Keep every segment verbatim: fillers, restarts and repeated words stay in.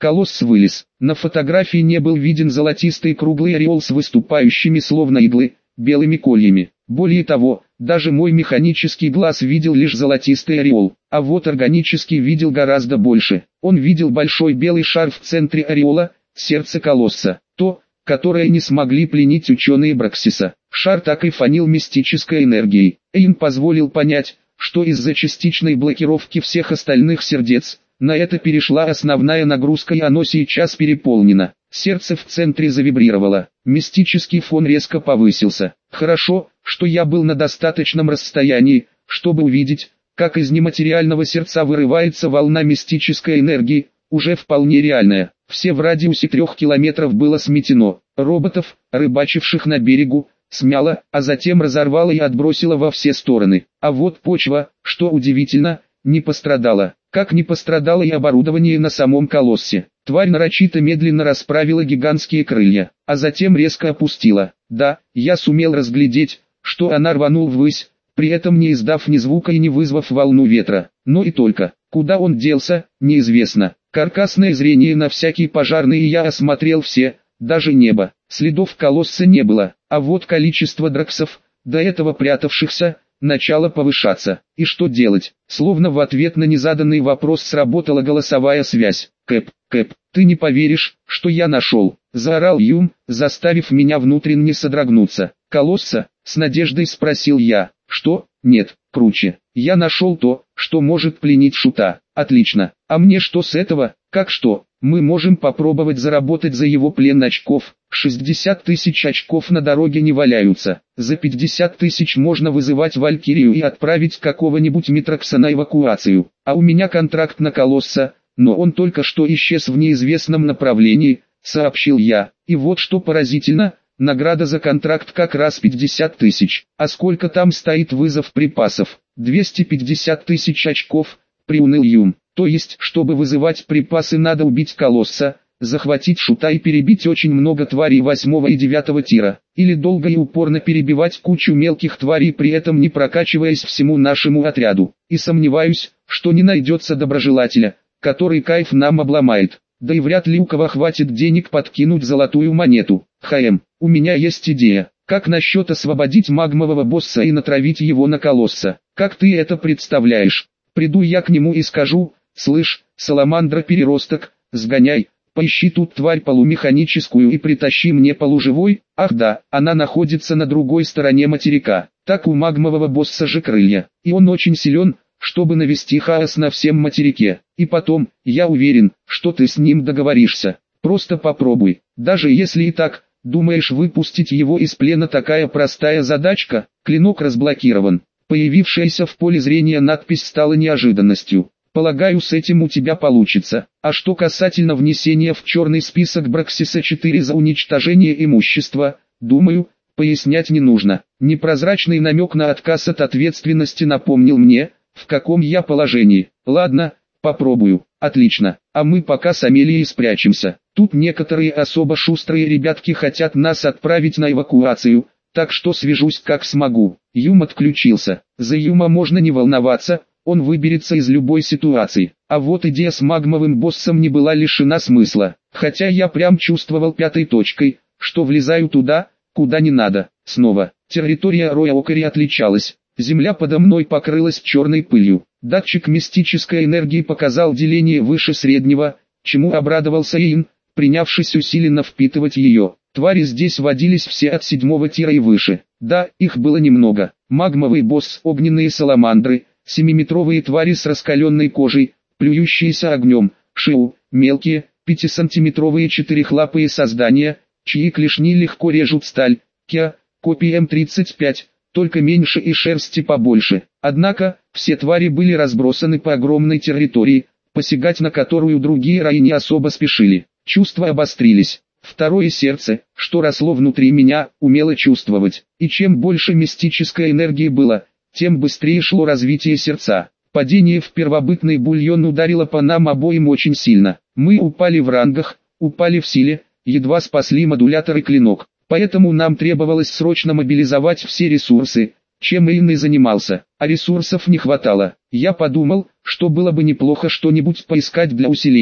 Колосс вылез. На фотографии не был виден золотистый круглый ореол с выступающими словно иглы, белыми кольями. Более того, даже мой механический глаз видел лишь золотистый ореол, а вот органический видел гораздо больше. Он видел большой белый шар в центре ореола, сердце колосса, то, которое не смогли пленить ученые Браксиса. Шар так и фанил мистической энергией. Эйн позволил понять, что из-за частичной блокировки всех остальных сердец, на это перешла основная нагрузка и оно сейчас переполнено. Сердце в центре завибрировало, мистический фон резко повысился. Хорошо, что я был на достаточном расстоянии, чтобы увидеть, как из нематериального сердца вырывается волна мистической энергии, уже вполне реальная. Все в радиусе трех километров было сметено. Роботов, рыбачивших на берегу, смяло, а затем разорвало и отбросило во все стороны. А вот почва, что удивительно, не пострадала. Как не пострадало и оборудование на самом колоссе. Тварь нарочито медленно расправила гигантские крылья, а затем резко опустила. Да, я сумел разглядеть, что она рванул ввысь, при этом не издав ни звука и не вызвав волну ветра. Но и только. Куда он делся, неизвестно. Каркасное зрение на всякий пожарный, и я осмотрел все, даже небо. Следов колосса не было, а вот количество драксов, до этого прятавшихся, начало повышаться. И что делать? Словно в ответ на незаданный вопрос сработала голосовая связь. «Кэп, Кэп, ты не поверишь, что я нашел!» — заорал Юм, заставив меня внутренне содрогнуться. «Колосса?» — с надеждой спросил я. «Что? Нет, круче. Я нашел то, что может пленить шута». «Отлично. А мне что с этого? Как что? Мы можем попробовать заработать за его плен очков. шестьдесят тысяч очков на дороге не валяются. За пятьдесят тысяч можно вызывать Валькирию и отправить какого-нибудь Митракса на эвакуацию. А у меня контракт на колосса, но он только что исчез в неизвестном направлении», — сообщил я. «И вот что поразительно, награда за контракт как раз пятьдесят тысяч. А сколько там стоит вызов припасов? двести пятьдесят тысяч очков», — приуныл Юм. «То есть, чтобы вызывать припасы, надо убить колосса, захватить шута и перебить очень много тварей восьмого и девятого тира, или долго и упорно перебивать кучу мелких тварей, при этом не прокачиваясь всему нашему отряду. И сомневаюсь, что не найдется доброжелателя, который кайф нам обломает. Да и вряд ли у кого хватит денег подкинуть золотую монету. ХМ, у меня есть идея. Как насчет освободить магмового босса и натравить его на колосса? Как ты это представляешь? Приду я к нему и скажу: слышь, саламандра-переросток, сгоняй, поищи тут тварь полумеханическую и притащи мне полуживой. Ах да, она находится на другой стороне материка. Так у магмового босса же крылья, и он очень силен, чтобы навести хаос на всем материке. И потом, я уверен, что ты с ним договоришься. Просто попробуй. Даже если и так, думаешь, выпустить его из плена такая простая задачка? Клинок разблокирован. Появившаяся в поле зрения надпись стала неожиданностью. Полагаю, с этим у тебя получится. А что касательно внесения в черный список Браксиса четыре за уничтожение имущества, думаю, пояснять не нужно. Непрозрачный намек на отказ от ответственности напомнил мне, в каком я положении. Ладно, попробую. Отлично. А мы пока с Амелией спрячемся. Тут некоторые особо шустрые ребятки хотят нас отправить на эвакуацию, так что свяжусь как смогу. Юм отключился. За Юма можно не волноваться, он выберется из любой ситуации. А вот идея с магмовым боссом не была лишена смысла. Хотя я прям чувствовал пятой точкой, что влезаю туда, куда не надо. Снова, территория Роя Окари отличалась. Земля подо мной покрылась черной пылью. Датчик мистической энергии показал деление выше среднего, чему обрадовался Ин, принявшись усиленно впитывать ее. Твари здесь водились все от седьмого тира и выше. Да, их было немного. Магмовый босс, огненные саламандры, семиметровые твари с раскаленной кожей, плюющиеся огнем, шиу, мелкие, пятисантиметровые четырехлапые создания, чьи клешни легко режут сталь, кя, копии эм тридцать пять, только меньше и шерсти побольше. Однако, все твари были разбросаны по огромной территории, посягать на которую другие раи не особо спешили. Чувства обострились. Второе сердце, что росло внутри меня, умело чувствовать. И чем больше мистической энергии было, тем быстрее шло развитие сердца. Падение в первобытный бульон ударило по нам обоим очень сильно. Мы упали в рангах, упали в силе, едва спасли модулятор и клинок. Поэтому нам требовалось срочно мобилизовать все ресурсы, чем Эйн и занимался. А ресурсов не хватало. Я подумал, что было бы неплохо что-нибудь поискать для усиления.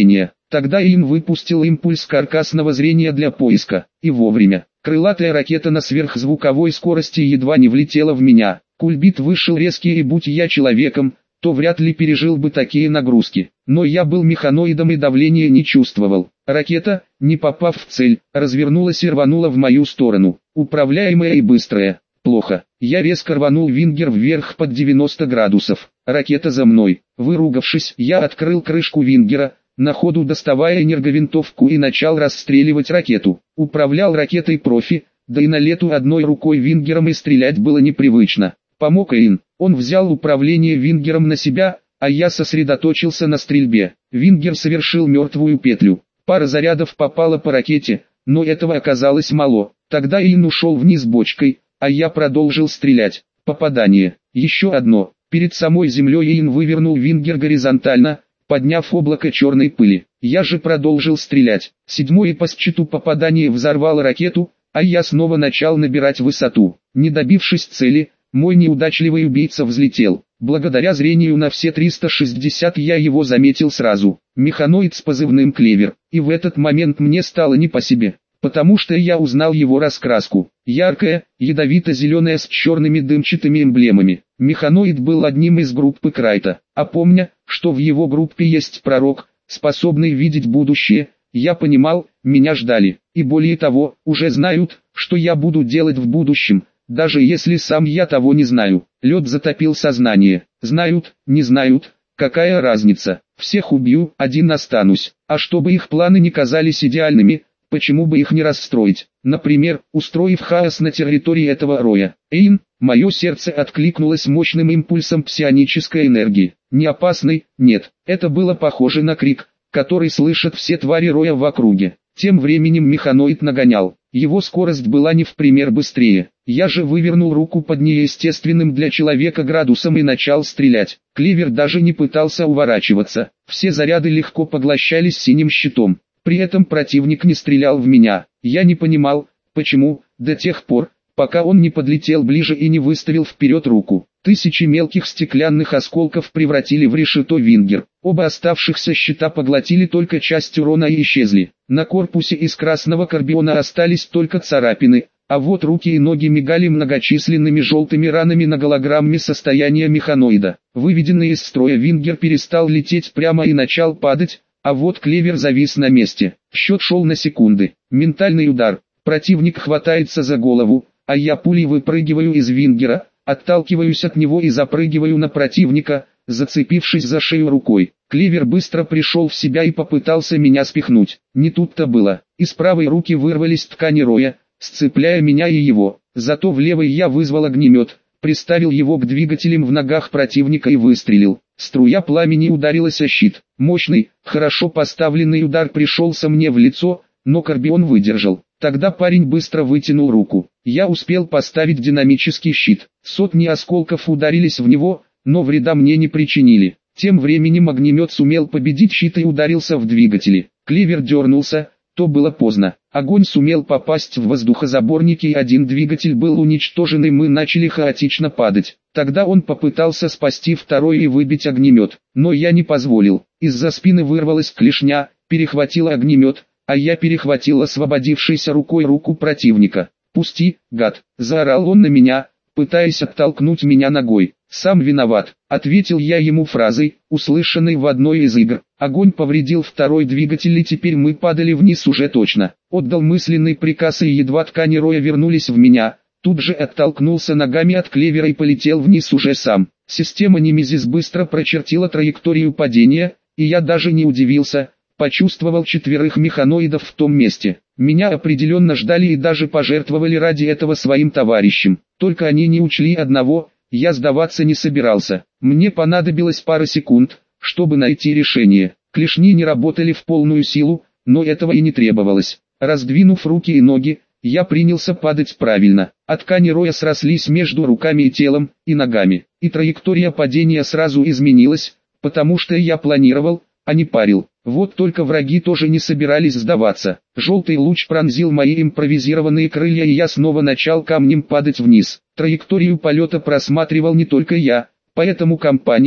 Тогда Иэн выпустил импульс каркасного зрения для поиска, и вовремя. Крылатая ракета на сверхзвуковой скорости едва не влетела в меня. Кульбит вышел резкий, и будь я человеком, то вряд ли пережил бы такие нагрузки. Но я был механоидом и давления не чувствовал. Ракета, не попав в цель, развернулась и рванула в мою сторону. Управляемая и быстрая. Плохо. Я резко рванул вингер вверх под девяносто градусов. Ракета за мной. Выругавшись, я открыл крышку вингера, на ходу доставая энерговинтовку и начал расстреливать ракету. Управлял ракетой профи, да и на лету одной рукой вингером и стрелять было непривычно. Помог Иэн. Он взял управление вингером на себя, а я сосредоточился на стрельбе. Вингер совершил мертвую петлю. Пара зарядов попала по ракете, но этого оказалось мало. Тогда Иэн ушел вниз бочкой, а я продолжил стрелять. Попадание. Еще одно. Перед самой землей Иэн вывернул вингер горизонтально, подняв облако черной пыли. Я же продолжил стрелять. Седьмое по счету попадание взорвало ракету, а я снова начал набирать высоту. Не добившись цели, мой неудачливый убийца взлетел. Благодаря зрению на все триста шестьдесят я его заметил сразу. Механоид с позывным «Клевер». И в этот момент мне стало не по себе, потому что я узнал его раскраску. Яркая, ядовито-зеленая с черными дымчатыми эмблемами. Механоид был одним из группы Крайта. А помня, что в его группе есть пророк, способный видеть будущее, я понимал, меня ждали. И более того, уже знают, что я буду делать в будущем, даже если сам я того не знаю. Лед затопил сознание. Знают, не знают, какая разница. Всех убью, один останусь. А чтобы их планы не казались идеальными, почему бы их не расстроить? Например, устроив хаос на территории этого роя. Эйн, мое сердце откликнулось мощным импульсом псионической энергии. Не опасный, нет. Это было похоже на крик, который слышат все твари роя в округе. Тем временем механоид нагонял. Его скорость была не в пример быстрее. Я же вывернул руку под неестественным для человека градусом и начал стрелять. Клевер даже не пытался уворачиваться. Все заряды легко поглощались синим щитом. При этом противник не стрелял в меня. Я не понимал, почему, до тех пор, пока он не подлетел ближе и не выставил вперед руку. Тысячи мелких стеклянных осколков превратили в решето вингер. Оба оставшихся щита поглотили только часть урона и исчезли. На корпусе из красного карбиона остались только царапины, а вот руки и ноги мигали многочисленными желтыми ранами на голограмме состояния механоида. Выведенный из строя вингер перестал лететь прямо и начал падать, а вот Клевер завис на месте. Счет шел на секунды. Ментальный удар. Противник хватается за голову, а я пулей выпрыгиваю из вингера, отталкиваюсь от него и запрыгиваю на противника, зацепившись за шею рукой. Клевер быстро пришел в себя и попытался меня спихнуть. Не тут-то было. Из правой руки вырвались ткани роя, сцепляя меня и его. Зато в левой я вызвал огнемет, приставил его к двигателям в ногах противника и выстрелил. Струя пламени ударилась о щит. Мощный, хорошо поставленный удар пришелся мне в лицо, но карбион выдержал. Тогда парень быстро вытянул руку. Я успел поставить динамический щит. Сотни осколков ударились в него, но вреда мне не причинили. Тем временем огнемет сумел победить щит и ударился в двигатели. Клевер дернулся, то было поздно. Огонь сумел попасть в воздухозаборники и один двигатель был уничтожен, и мы начали хаотично падать. Тогда он попытался спасти второй и выбить огнемет, но я не позволил. Из-за спины вырвалась клешня, перехватила огнемет, а я перехватил освободившейся рукой руку противника. «Пусти, гад!» – заорал он на меня, пытаясь оттолкнуть меня ногой. «Сам виноват», – ответил я ему фразой, услышанной в одной из игр. Огонь повредил второй двигатель, и теперь мы падали вниз уже точно. Отдал мысленный приказ, и едва ткани роя вернулись в меня, тут же оттолкнулся ногами от Клевера и полетел вниз уже сам. Система Немезис быстро прочертила траекторию падения, и я даже не удивился, почувствовал четверых механоидов в том месте. Меня определенно ждали и даже пожертвовали ради этого своим товарищам. Только они не учли одного: я сдаваться не собирался. Мне понадобилось пара секунд, чтобы найти решение. Клешни не работали в полную силу, но этого и не требовалось. Раздвинув руки и ноги, я принялся падать правильно. А ткани роя срослись между руками и телом, и ногами. И траектория падения сразу изменилась, потому что я планировал, а не парил. Вот только враги тоже не собирались сдаваться. Желтый луч пронзил мои импровизированные крылья, и я снова начал камнем падать вниз. Траекторию полета просматривал не только я, поэтому компания,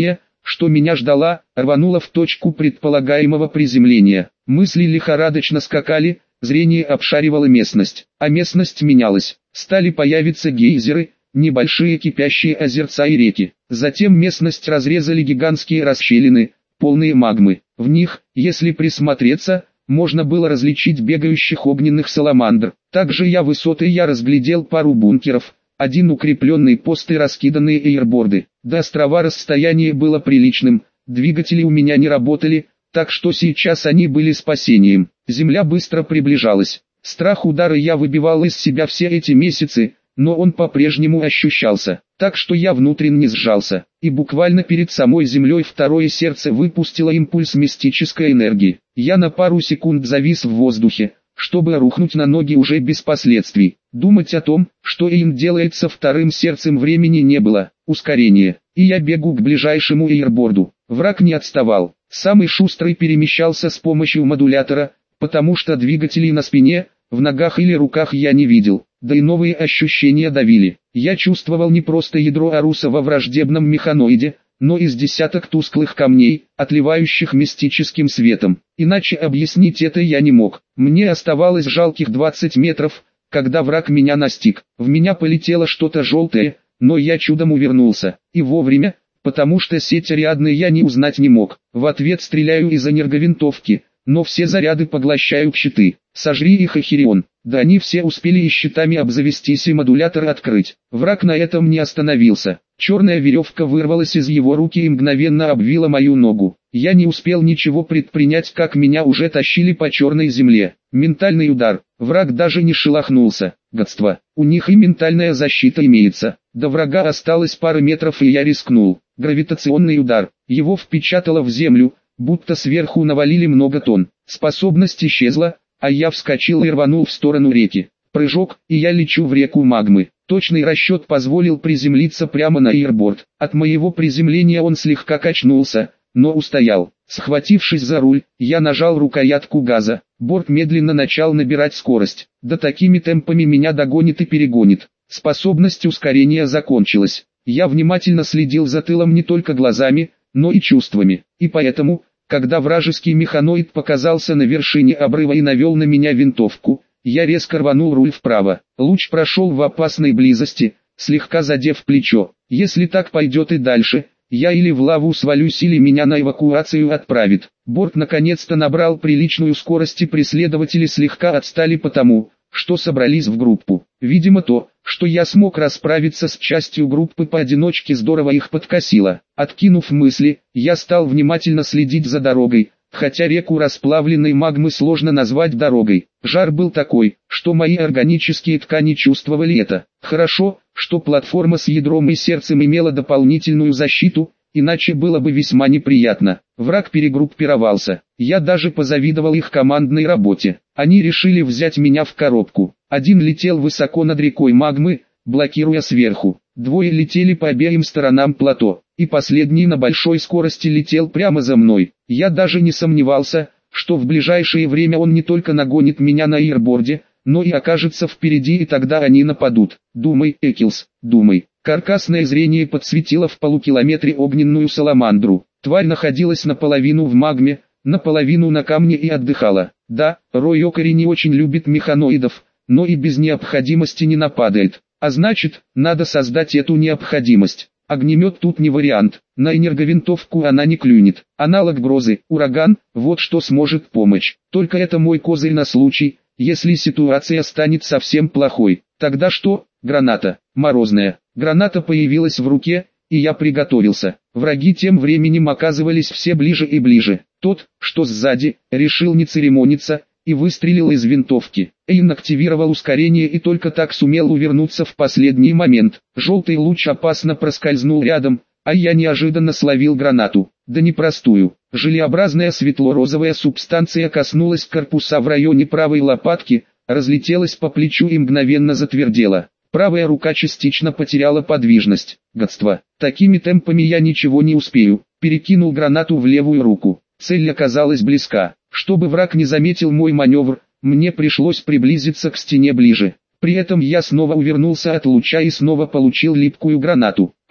что меня ждала, рванула в точку предполагаемого приземления. Мысли лихорадочно скакали, зрение обшаривало местность, а местность менялась. Стали появиться гейзеры, небольшие кипящие озерца и реки. Затем местность разрезали гигантские расщелины, полные магмы. В них, если присмотреться, можно было различить бегающих огненных саламандр. Также я высотой я разглядел пару бункеров, один укрепленный пост и раскиданные эйрборды. До острова расстояние было приличным, двигатели у меня не работали, так что сейчас они были спасением. Земля быстро приближалась. Страх удара я выбивал из себя все эти месяцы, но он по-прежнему ощущался, так что я внутренне сжался, и буквально перед самой землей второе сердце выпустило импульс мистической энергии. Я на пару секунд завис в воздухе, чтобы рухнуть на ноги уже без последствий. Думать о том, что им делается вторым сердцем, времени не было. Ускорение, и я бегу к ближайшему эйрборду. Враг не отставал, самый шустрый перемещался с помощью модулятора, потому что двигателей на спине, в ногах или руках я не видел. Да и новые ощущения давили. Я чувствовал не просто ядро Аруса во враждебном механоиде, но и с десяток тусклых камней, отливающих мистическим светом. Иначе объяснить это я не мог. Мне оставалось жалких двадцать метров, когда враг меня настиг. В меня полетело что-то желтое, но я чудом увернулся. И вовремя, потому что сеть Ариадны я не узнать не мог. В ответ стреляю из энерговинтовки, но все заряды поглощают щиты. Сожри их, Эхирион. Да они все успели и щитами обзавестись и модулятор открыть. Враг на этом не остановился. Черная веревка вырвалась из его руки и мгновенно обвила мою ногу. Я не успел ничего предпринять, как меня уже тащили по черной земле. Ментальный удар. Враг даже не шелохнулся. Гадство. У них и ментальная защита имеется. До врага осталось пара метров, и я рискнул. Гравитационный удар. Его впечатало в землю, будто сверху навалили много тонн. Способность исчезла, а я вскочил и рванул в сторону реки. Прыжок, и я лечу в реку магмы. Точный расчет позволил приземлиться прямо на эйрборд. От моего приземления он слегка качнулся, но устоял. Схватившись за руль, я нажал рукоятку газа. Борт медленно начал набирать скорость. Да такими темпами меня догонит и перегонит. Способность ускорения закончилась. Я внимательно следил за тылом не только глазами, но и чувствами. И поэтому, когда вражеский механоид показался на вершине обрыва и навел на меня винтовку, я резко рванул руль вправо. Луч прошел в опасной близости, слегка задев плечо. Если так пойдет и дальше, я или в лаву свалюсь, или меня на эвакуацию отправит. Борт наконец-то набрал приличную скорость, и преследователи слегка отстали потому, что собрались в группу. Видимо, то, что я смог расправиться с частью группы поодиночке, здорово их подкосило. Откинув мысли, я стал внимательно следить за дорогой, хотя реку расплавленной магмы сложно назвать дорогой. Жар был такой, что мои органические ткани чувствовали это. Хорошо, что платформа с ядром и сердцем имела дополнительную защиту, иначе было бы весьма неприятно. Враг перегруппировался. Я даже позавидовал их командной работе. Они решили взять меня в коробку. Один летел высоко над рекой магмы, блокируя сверху. Двое летели по обеим сторонам плато, и последний на большой скорости летел прямо за мной. Я даже не сомневался, что в ближайшее время он не только нагонит меня на эйрборде, но и окажется впереди, и тогда они нападут. Думай, Экилс, думай. Каркасное зрение подсветило в полукилометре огненную саламандру. Тварь находилась наполовину в магме, наполовину на камне и отдыхала. Да, Ройокари не очень любит механоидов, но и без необходимости не нападает. А значит, надо создать эту необходимость. Огнемет тут не вариант, на энерговинтовку она не клюнет. Аналог грозы, ураган, вот что сможет помочь. Только это мой козырь на случай, если ситуация станет совсем плохой. Тогда что? Граната, морозная. Граната появилась в руке, и я приготовился. Враги тем временем оказывались все ближе и ближе. Тот, что сзади, решил не церемониться, и выстрелил из винтовки. Эйн активировал ускорение и только так сумел увернуться в последний момент. Желтый луч опасно проскользнул рядом, а я неожиданно словил гранату. Да не простую. Желеобразная светло-розовая субстанция коснулась корпуса в районе правой лопатки, разлетелась по плечу и мгновенно затвердела. Правая рука частично потеряла подвижность. Гадство. Такими темпами я ничего не успею. Перекинул гранату в левую руку. Цель оказалась близка. Чтобы враг не заметил мой маневр, мне пришлось приблизиться к стене ближе. При этом я снова увернулся от луча и снова получил липкую гранату.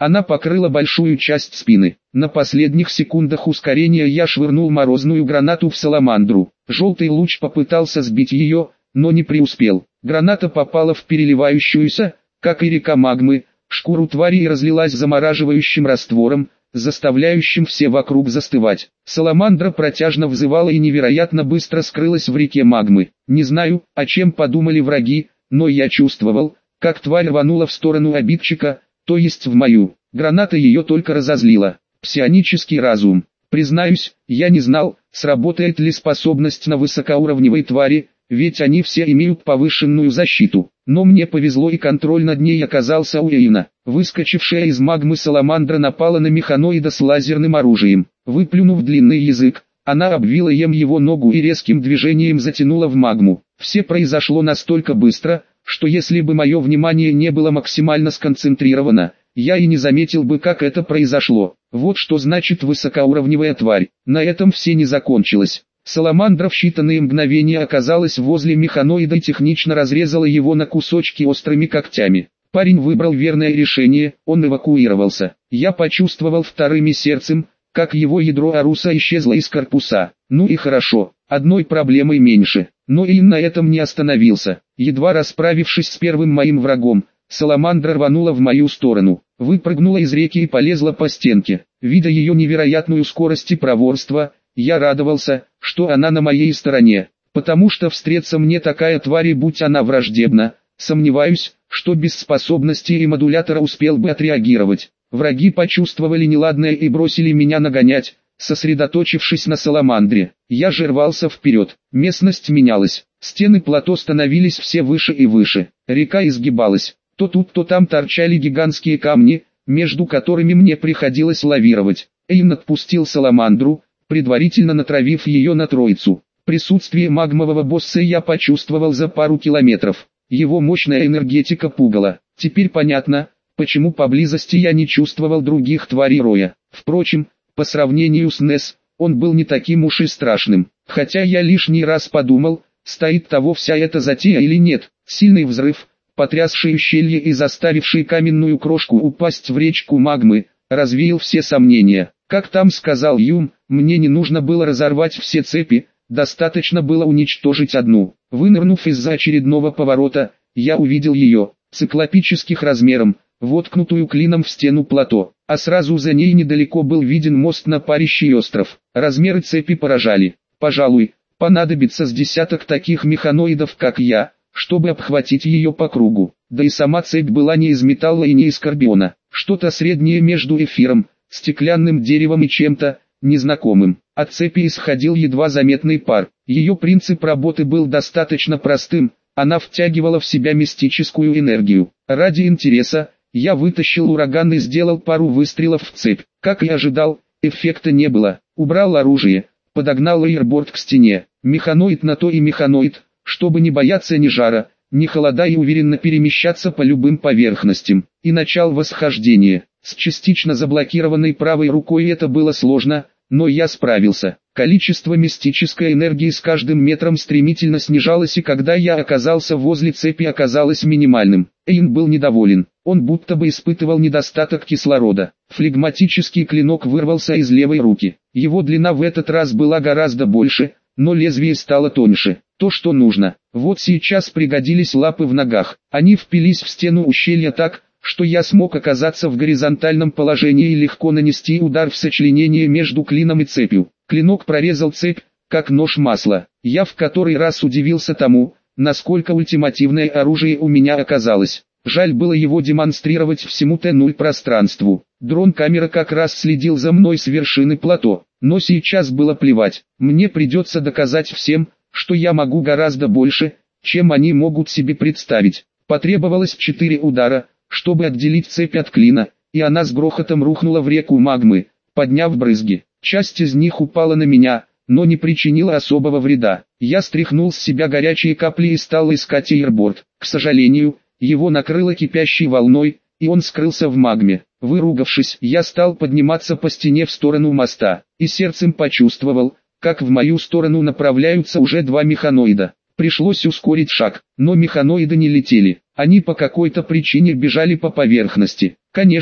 Она покрыла большую часть спины. На последних секундах ускорения я швырнул морозную гранату в саламандру. Желтый луч попытался сбить ее, но не преуспел. Граната попала в переливающуюся, как и река магмы, шкуру твари и разлилась замораживающим раствором, заставляющим все вокруг застывать. Саламандра протяжно взывала и невероятно быстро скрылась в реке магмы. Не знаю, о чем подумали враги, но я чувствовал, как тварь рванула в сторону обидчика, то есть в мою. Граната ее только разозлила. Псионический разум. Признаюсь, я не знал, сработает ли способность на высокоуровневой твари, ведь они все имеют повышенную защиту. Но мне повезло и контроль над ней оказался у Эйна. Выскочившая из магмы саламандра напала на механоида с лазерным оружием. Выплюнув длинный язык, она обвила им его ногу и резким движением затянула в магму. Все произошло настолько быстро, что если бы мое внимание не было максимально сконцентрировано, я и не заметил бы, как это произошло. Вот что значит высокоуровневая тварь. На этом все не закончилось. Саламандра в считанные мгновения оказалась возле механоида и технично разрезала его на кусочки острыми когтями. Парень выбрал верное решение, он эвакуировался. Я почувствовал вторым сердцем, как его ядро Аруса исчезло из корпуса. Ну и хорошо, одной проблемой меньше. Но и на этом не остановился. Едва расправившись с первым моим врагом, Саламандра рванула в мою сторону, выпрыгнула из реки и полезла по стенке. Видя ее невероятную скорость и проворство, я радовался, что она на моей стороне, потому что встретиться мне такая тварь, будь она враждебна, сомневаюсь, что без способности и модулятора успел бы отреагировать. Враги почувствовали неладное и бросили меня нагонять, сосредоточившись на саламандре. Я же рвался вперед. Местность менялась. Стены плато становились все выше и выше. Река изгибалась. То тут, то там торчали гигантские камни, между которыми мне приходилось лавировать. Эйн отпустил саламандру, предварительно натравив ее на троицу. Присутствие магмового босса я почувствовал за пару километров. Его мощная энергетика пугала. Теперь понятно, почему поблизости я не чувствовал других тварей роя. Впрочем, по сравнению с Несс, он был не таким уж и страшным. Хотя я лишний раз подумал, стоит того вся эта затея или нет. Сильный взрыв, потрясший ущелье и заставивший каменную крошку упасть в речку магмы, развеял все сомнения. Как там сказал Юм, мне не нужно было разорвать все цепи, достаточно было уничтожить одну. Вынырнув из-за очередного поворота, я увидел ее, циклопических размером, воткнутую клином в стену плато, а сразу за ней недалеко был виден мост на парящий остров. Размеры цепи поражали. Пожалуй, понадобится с десяток таких механоидов, как я, чтобы обхватить ее по кругу. Да и сама цепь была не из металла и не из карбиона, что-то среднее между эфиром, стеклянным деревом и чем-то незнакомым. От цепи исходил едва заметный пар. Ее принцип работы был достаточно простым, она втягивала в себя мистическую энергию. Ради интереса, я вытащил ураган и сделал пару выстрелов в цепь. Как и ожидал, эффекта не было. Убрал оружие, подогнал эйрборд к стене. Механоид на то и механоид, чтобы не бояться ни жара, ни холода и уверенно перемещаться по любым поверхностям. И начал восхождение. С частично заблокированной правой рукой это было сложно, но я справился. Количество мистической энергии с каждым метром стремительно снижалось, и когда я оказался возле цепи, оказалось минимальным. Эйн был недоволен. Он будто бы испытывал недостаток кислорода. Флегматический клинок вырвался из левой руки. Его длина в этот раз была гораздо больше, но лезвие стало тоньше. То, что нужно. Вот сейчас пригодились лапы в ногах. Они впились в стену ущелья так, что я смог оказаться в горизонтальном положении и легко нанести удар в сочленение между клином и цепью. Клинок прорезал цепь, как нож масла. Я в который раз удивился тому, насколько ультимативное оружие у меня оказалось. Жаль было его демонстрировать всему Т ноль пространству. Дрон-камера как раз следил за мной с вершины плато, но сейчас было плевать. Мне придется доказать всем, что я могу гораздо больше, чем они могут себе представить. Потребовалось четыре удара, чтобы отделить цепь от клина, и она с грохотом рухнула в реку магмы, подняв брызги. Часть из них упала на меня, но не причинила особого вреда. Я стряхнул с себя горячие капли и стал искать эйрборд. К сожалению, его накрыло кипящей волной, и он скрылся в магме. Выругавшись, я стал подниматься по стене в сторону моста, и сердцем почувствовал, как в мою сторону направляются уже два механоида. Пришлось ускорить шаг, но механоиды не летели, они по какой-то причине бежали по поверхности. Конечно,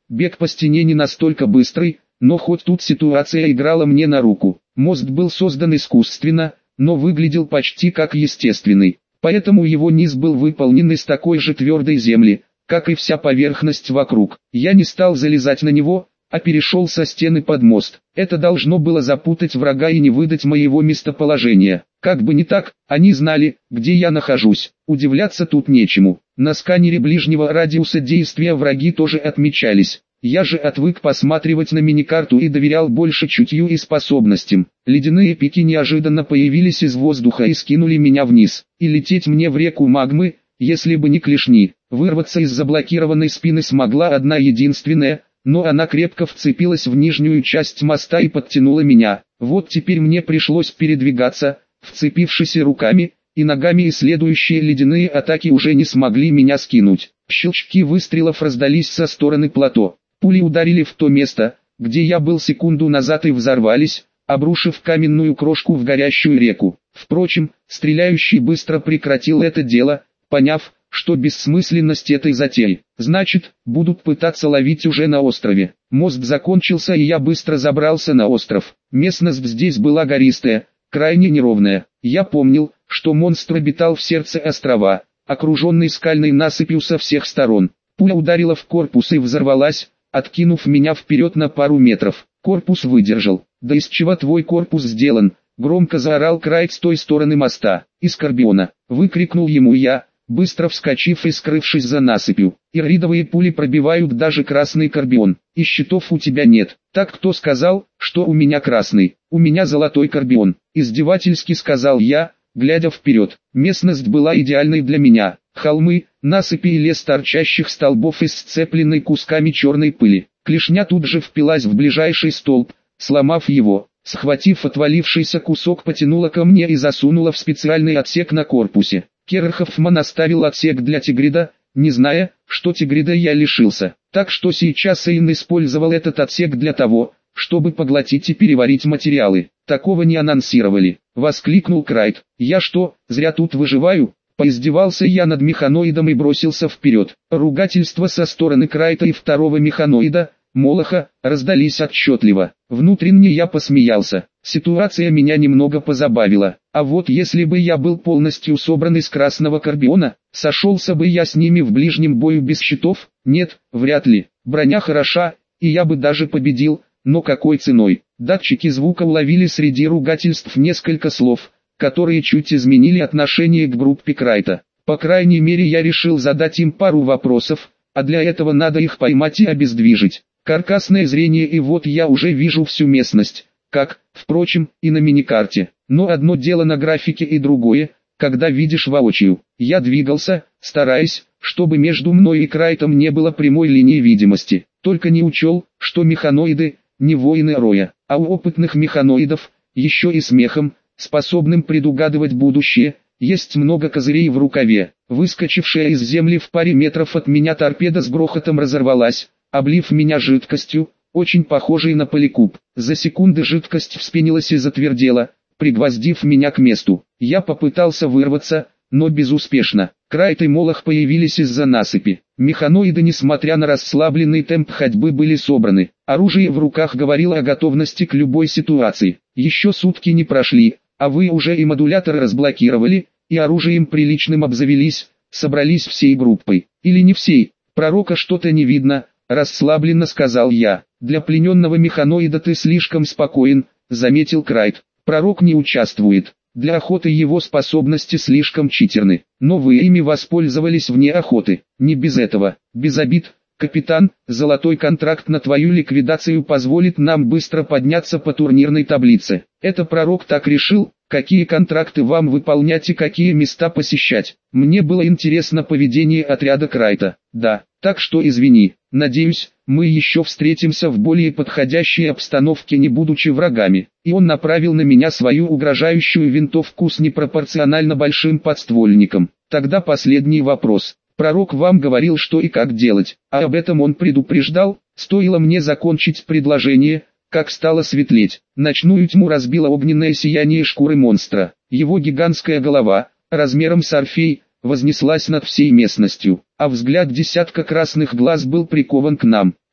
Бег по стене не настолько быстрый, но хоть тут ситуация играла мне на руку. Мост был создан искусственно, но выглядел почти как естественный. Поэтому его низ был выполнен из такой же твердой земли, как и вся поверхность вокруг. Я не стал залезать на него, а перешел со стены под мост. Это должно было запутать врага и не выдать моего местоположения. Как бы не так, они знали, где я нахожусь. Удивляться тут нечему. На сканере ближнего радиуса действия враги тоже отмечались. Я же отвык посматривать на миникарту и доверял больше чутью и способностям. Ледяные пики неожиданно появились из воздуха и скинули меня вниз. И лететь мне в реку магмы, если бы не клешни. Вырваться из заблокированной спины смогла одна единственная, но она крепко вцепилась в нижнюю часть моста и подтянула меня. Вот теперь мне пришлось передвигаться, вцепившись руками и ногами, и следующие ледяные атаки уже не смогли меня скинуть. Щелчки выстрелов раздались со стороны плато. Пули ударили в то место, где я был секунду назад, и взорвались, обрушив каменную крошку в горящую реку. Впрочем, стреляющий быстро прекратил это дело, поняв, что бессмысленность этой затеи. Значит, будут пытаться ловить уже на острове. Мост закончился, и я быстро забрался на остров. Местность здесь была гористая, крайне неровная. Я помнил, что монстр обитал в сердце острова, окруженный скальной насыпью со всех сторон. Пуля ударила в корпус и взорвалась, откинув меня вперед на пару метров. Корпус выдержал. «Да из чего твой корпус сделан?» — громко заорал Крайт с той стороны моста. «Из карбиона!» — выкрикнул ему я, быстро вскочив и скрывшись за насыпью. «Иридовые пули пробивают даже красный карбион. И щитов у тебя нет». «Так кто сказал, что у меня красный? У меня золотой карбион», — издевательски сказал я, глядя вперед. Местность была идеальной для меня. Холмы, насыпи и лес торчащих столбов из сцепленной кусками черной пыли. Клешня тут же впилась в ближайший столб, сломав его. Схватив отвалившийся кусок, потянула ко мне и засунула в специальный отсек на корпусе. Керхофман оставил отсек для Тигрида, не зная, что Тигрида я лишился. Так что сейчас Эйн использовал этот отсек для того, чтобы поглотить и переварить материалы. Такого не анонсировали. Воскликнул Крайт. «Я что, зря тут выживаю?» Поиздевался я над механоидом и бросился вперед. Ругательства со стороны Крайта и второго механоида, Молоха, раздались отчетливо. Внутренне я посмеялся. Ситуация меня немного позабавила. А вот если бы я был полностью собран из красного карбиона, сошелся бы я с ними в ближнем бою без щитов? Нет, вряд ли. Броня хороша, и я бы даже победил, но какой ценой? Датчики звука уловили среди ругательств несколько слов, которые чуть изменили отношение к группе Крайта. По крайней мере, я решил задать им пару вопросов, а для этого надо их поймать и обездвижить. Каркасное зрение, и вот я уже вижу всю местность, как, впрочем, и на миникарте. Но одно дело на графике и другое, когда видишь воочию. Я двигался, стараясь, чтобы между мной и Крайтом не было прямой линии видимости. Только не учел, что механоиды, не воины Роя, а у опытных механоидов, еще и смехом, способным предугадывать будущее, есть много козырей в рукаве. Выскочившая из земли в паре метров от меня торпеда с грохотом разорвалась, облив меня жидкостью, очень похожей на поликуб. За секунды жидкость вспенилась и затвердела, пригвоздив меня к месту. Я попытался вырваться, но безуспешно. Крайт и Молох появились из-за насыпи. Механоиды, несмотря на расслабленный темп ходьбы, были собраны. Оружие в руках говорило о готовности к любой ситуации. Еще сутки не прошли, а вы уже и модуляторы разблокировали, и оружием приличным обзавелись, собрались всей группой. Или не всей, пророка что-то не видно, расслабленно сказал я. Для плененного механоида ты слишком спокоен, заметил Крайт. Пророк не участвует. Для охоты его способности слишком читерны, но вы ими воспользовались вне охоты. Не без этого, без обид, капитан, золотой контракт на твою ликвидацию позволит нам быстро подняться по турнирной таблице. Это пророк так решил, какие контракты вам выполнять и какие места посещать. Мне было интересно поведение отряда Крайта. Да, так что извини, надеюсь, мы еще встретимся в более подходящей обстановке, не будучи врагами. И он направил на меня свою угрожающую винтовку с непропорционально большим подствольником. Тогда последний вопрос. Пророк вам говорил, что и как делать, а об этом он предупреждал? Стоило мне закончить предложение, как стало светлеть. Ночную тьму разбило огненное сияние шкуры монстра. Его гигантская голова, размером с Орфей, вознеслась над всей местностью, а взгляд десятка красных глаз был прикован к нам.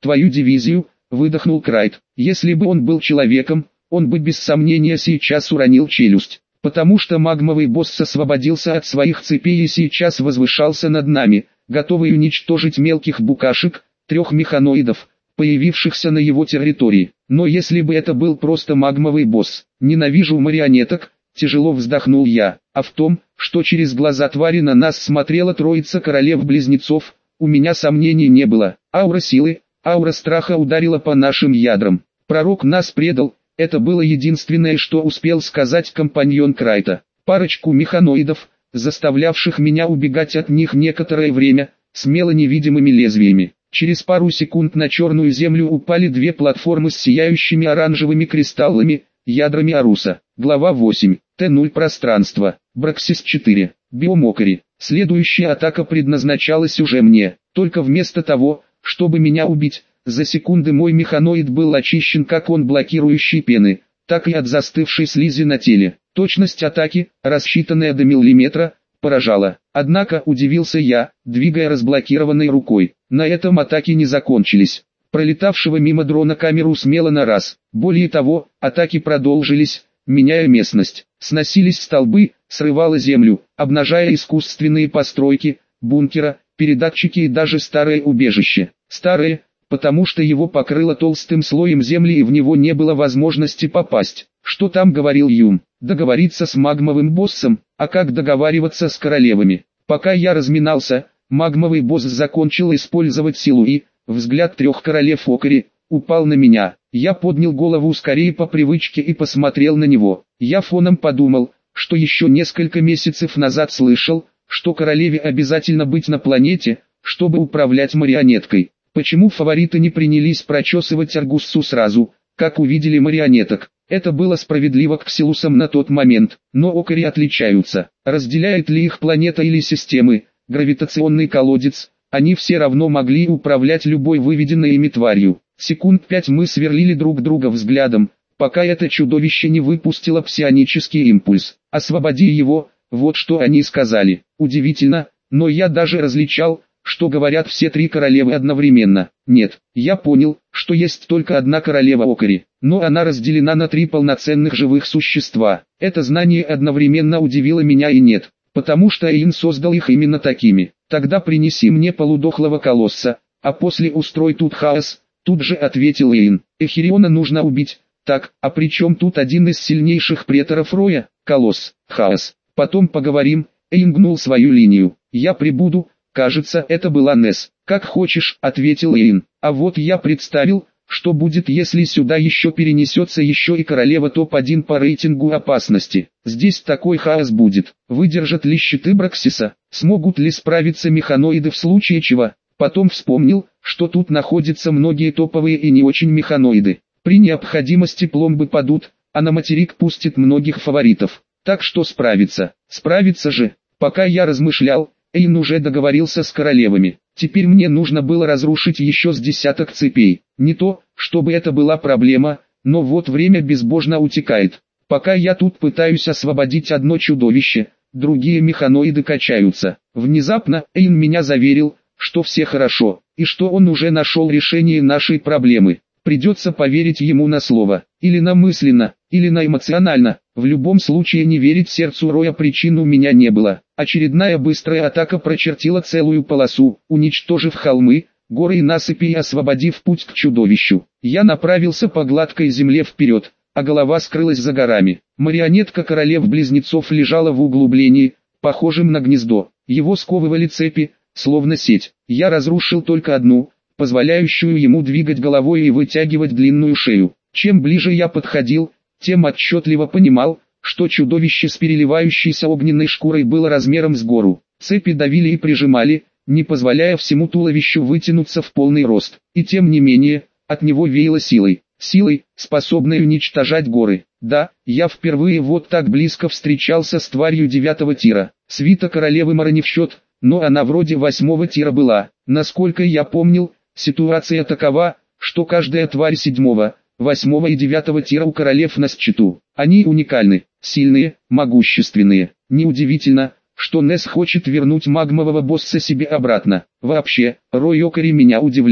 твою дивизию», — выдохнул Крайт. Если бы он был человеком, он бы без сомнения сейчас уронил челюсть. Потому что магмовый босс освободился от своих цепей и сейчас возвышался над нами, готовый уничтожить мелких букашек, трех механоидов, появившихся на его территории. Но если бы это был просто магмовый босс, ненавижу марионеток, тяжело вздохнул я. А в том, что через глаза твари на нас смотрела троица королев-близнецов, у меня сомнений не было. Аура силы, аура страха ударила по нашим ядрам. Пророк нас предал. Это было единственное, что успел сказать компаньон Крайта. Парочку механоидов, заставлявших меня убегать от них некоторое время, смело невидимыми лезвиями. Через пару секунд на черную землю упали две платформы с сияющими оранжевыми кристаллами, ядрами Аруса. Глава восемь. Т ноль пространство. Браксис четыре. Биомокари. Следующая атака предназначалась уже мне. Только вместо того, чтобы меня убить, за секунды мой механоид был очищен как от блокирующей пены, так и от застывшей слизи на теле. Точность атаки, рассчитанная до миллиметра, поражала. Однако удивился я, двигая разблокированной рукой. На этом атаки не закончились. Пролетавшего мимо дрона камеру смело на раз. Более того, атаки продолжились, меняя местность. Сносились столбы, срывало землю, обнажая искусственные постройки, бункера, передатчики и даже старое убежище. Старое, потому что его покрыло толстым слоем земли и в него не было возможности попасть. Что там говорил Юм? Договориться с магмовым боссом, а как договариваться с королевами? Пока я разминался, магмовый босс закончил использовать силу и, взгляд трех королев Окари, упал на меня. Я поднял голову скорее по привычке и посмотрел на него. Я фоном подумал, что еще несколько месяцев назад слышал, что королеве обязательно быть на планете, чтобы управлять марионеткой. Почему фавориты не принялись прочесывать Аргуссу сразу, как увидели марионеток? Это было справедливо к Ксилусам на тот момент, но Окари отличаются. Разделяет ли их планета или системы, гравитационный колодец, они все равно могли управлять любой выведенной ими тварью. Секунд пять мы сверлили друг друга взглядом, пока это чудовище не выпустило псионический импульс. «Освободи его», вот что они сказали. Удивительно, но я даже различал, что говорят все три королевы одновременно. Нет, я понял, что есть только одна королева Окари, но она разделена на три полноценных живых существа. Это знание одновременно удивило меня и нет, потому что Эйн создал их именно такими. Тогда принеси мне полудохлого колосса, а после устрой тут хаос, тут же ответил Эйн. Эхириона нужно убить. Так, а при чем тут один из сильнейших преторов Роя? Колосс, хаос. Потом поговорим. Эйн гнул свою линию. Я прибуду. Кажется, это была Несс. «Как хочешь», — ответил Эйн. «А вот я представил, что будет, если сюда еще перенесется еще и королева топ один по рейтингу опасности. Здесь такой хаос будет. Выдержат ли щиты Браксиса? Смогут ли справиться механоиды в случае чего?» Потом вспомнил, что тут находятся многие топовые и не очень механоиды. При необходимости пломбы падут, а на материк пустит многих фаворитов. Так что справиться. Справиться же. Пока я размышлял, Эйн уже договорился с королевами. Теперь мне нужно было разрушить еще с десяток цепей. Не то, чтобы это была проблема, но вот время безбожно утекает. Пока я тут пытаюсь освободить одно чудовище, другие механоиды качаются. Внезапно Эйн меня заверил, что все хорошо, и что он уже нашел решение нашей проблемы. Придется поверить ему на слово, или на мысленно, или на эмоционально. В любом случае не верить сердцу Роя причин у меня не было. Очередная быстрая атака прочертила целую полосу, уничтожив холмы, горы и насыпи и освободив путь к чудовищу. Я направился по гладкой земле вперед, а голова скрылась за горами. Марионетка королев-близнецов лежала в углублении, похожем на гнездо. Его сковывали цепи, словно сеть. Я разрушил только одну, позволяющую ему двигать головой и вытягивать длинную шею. Чем ближе я подходил, тем отчетливо понимал, что чудовище с переливающейся огненной шкурой было размером с гору. Цепи давили и прижимали, не позволяя всему туловищу вытянуться в полный рост. И тем не менее, от него веяло силой. Силой, способной уничтожать горы. Да, я впервые вот так близко встречался с тварью девятого тира. Свита королевы Мара не в счет, но она вроде восьмого тира была. Насколько я помнил, ситуация такова, что каждая тварь седьмого, восьмого и девятого тира у королев на счету. Они уникальны, сильные, могущественные. Неудивительно, что Несс хочет вернуть магмового босса себе обратно. Вообще, Рой Окари меня удивлял.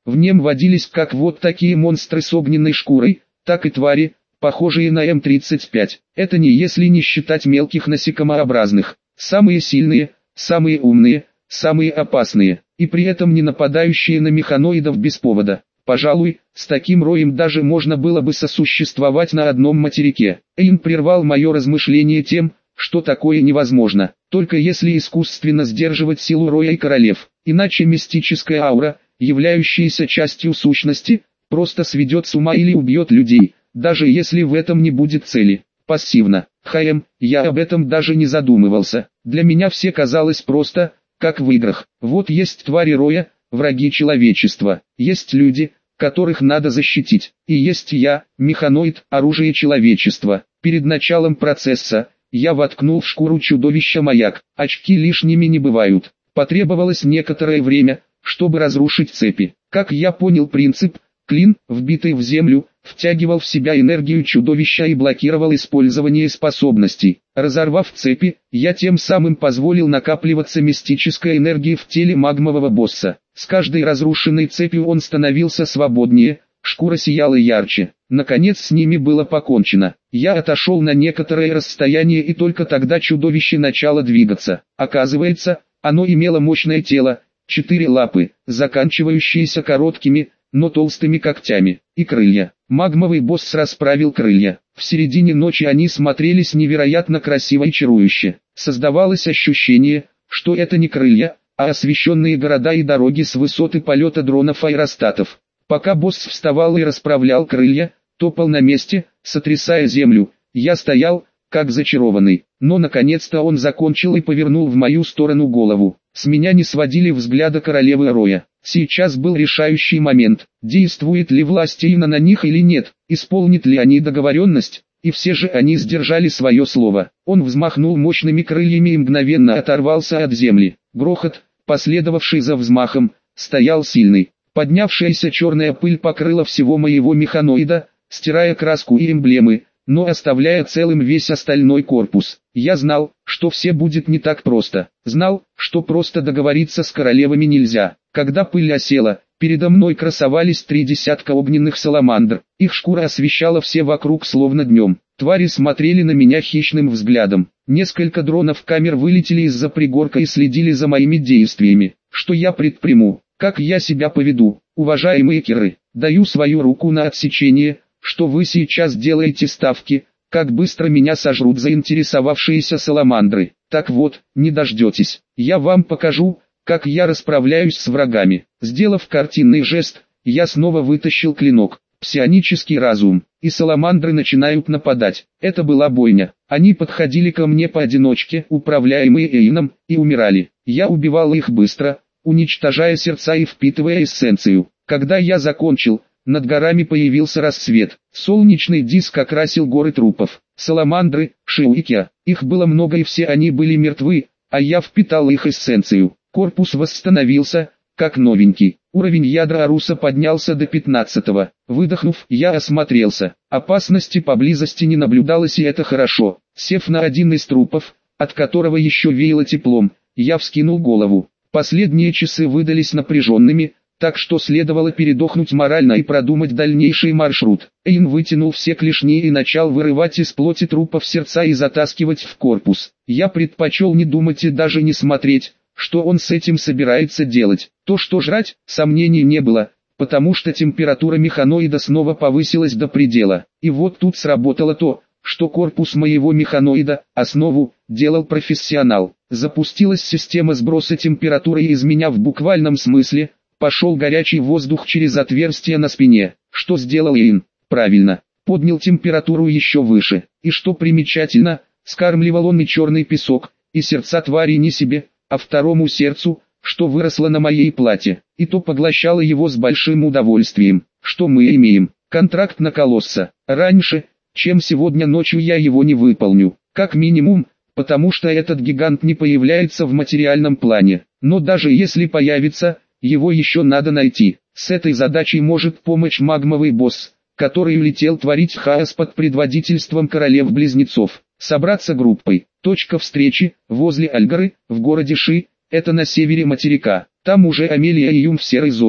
В нем водились как вот такие монстры с огненной шкурой, так и твари, похожие на эм тридцать пять. Это не если не считать мелких насекомообразных. Самые сильные, самые умные, самые опасные, и при этом не нападающие на механоидов без повода. Пожалуй, с таким роем даже можно было бы сосуществовать на одном материке. Эйн прервал мое размышление тем, что такое невозможно, только если искусственно сдерживать силу роя и королев. Иначе мистическая аура, являющаяся частью сущности, просто сведет с ума или убьет людей, даже если в этом не будет цели. Пассивно. Хаем, я об этом даже не задумывался. Для меня все казалось просто, как в играх. Вот есть твари роя, враги человечества. Есть люди, которых надо защитить. И есть я, механоид, оружие человечества. Перед началом процесса, я воткнул в шкуру чудовища маяк. Очки лишними не бывают. Потребовалось некоторое время, чтобы разрушить цепи. Как я понял принцип, клин, вбитый в землю, втягивал в себя энергию чудовища и блокировал использование способностей. Разорвав цепи, я тем самым позволил накапливаться мистической энергии в теле магмового босса. С каждой разрушенной цепью он становился свободнее, шкура сияла ярче. Наконец с ними было покончено. Я отошел на некоторое расстояние, и только тогда чудовище начало двигаться. Оказывается, оно имело мощное тело, четыре лапы, заканчивающиеся короткими, но толстыми когтями, и крылья. Магмовый босс расправил крылья. В середине ночи они смотрелись невероятно красиво и чарующе. Создавалось ощущение, что это не крылья, а освещенные города и дороги с высоты полета дронов-аэростатов. Пока босс вставал и расправлял крылья, топал на месте, сотрясая землю, я стоял, как зачарованный. Но наконец-то он закончил и повернул в мою сторону голову. С меня не сводили взгляда королевы роя. Сейчас был решающий момент, действует ли власть Эйна на них или нет, исполнит ли они договоренность, и все же они сдержали свое слово. Он взмахнул мощными крыльями и мгновенно оторвался от земли. Грохот, последовавший за взмахом, стоял сильный. Поднявшаяся черная пыль покрыла всего моего механоида, стирая краску и эмблемы, но оставляя целым весь остальной корпус. Я знал, что все будет не так просто. Знал, что просто договориться с королевами нельзя. Когда пыль осела, передо мной красовались три десятка огненных саламандр. Их шкура освещала все вокруг словно днем. Твари смотрели на меня хищным взглядом. Несколько дронов-камер вылетели из-за пригорка и следили за моими действиями. Что я предприму? Как я себя поведу? Уважаемые киры, даю свою руку на отсечение, что вы сейчас делаете ставки, как быстро меня сожрут заинтересовавшиеся саламандры. Так вот, не дождетесь. Я вам покажу, как я расправляюсь с врагами. Сделав картинный жест, я снова вытащил клинок. Псионический разум. И саламандры начинают нападать. Это была бойня. Они подходили ко мне поодиночке, управляемые Эйном, и умирали. Я убивал их быстро, уничтожая сердца и впитывая эссенцию. Когда я закончил, над горами появился рассвет. Солнечный диск окрасил горы трупов. Саламандры, шиуикя, их было много и все они были мертвы, а я впитал их эссенцию. Корпус восстановился, как новенький. Уровень ядра Аруса поднялся до пятнадцатого. Выдохнув, я осмотрелся. Опасности поблизости не наблюдалось, и это хорошо. Сев на один из трупов, от которого еще веяло теплом, я вскинул голову. Последние часы выдались напряженными, так что следовало передохнуть морально и продумать дальнейший маршрут. Эйн вытянул все клешни и начал вырывать из плоти трупов сердца и затаскивать в корпус. Я предпочел не думать и даже не смотреть, что он с этим собирается делать. То, что жрать, сомнений не было, потому что температура механоида снова повысилась до предела. И вот тут сработало то, что корпус моего механоида, основу, делал профессионал. Запустилась система сброса температуры, и из меня в буквальном смысле пошел горячий воздух через отверстие на спине. Что сделал Эйн? Правильно, поднял температуру еще выше. И что примечательно, скармливал он и черный песок, и сердца твари не себе, а второму сердцу, что выросло на моей плате. И то поглощало его с большим удовольствием. Что мы имеем? Контракт на колосса. Раньше, чем сегодня ночью, я его не выполню. Как минимум, потому что этот гигант не появляется в материальном плане. Но даже если появится, его еще надо найти. С этой задачей может помочь магмовый босс, который улетел творить хаос под предводительством королев-близнецов. Собраться группой. Точка встречи, возле Альгары, в городе Ши, это на севере материка. Там уже Амелия и Юм в серой зоне.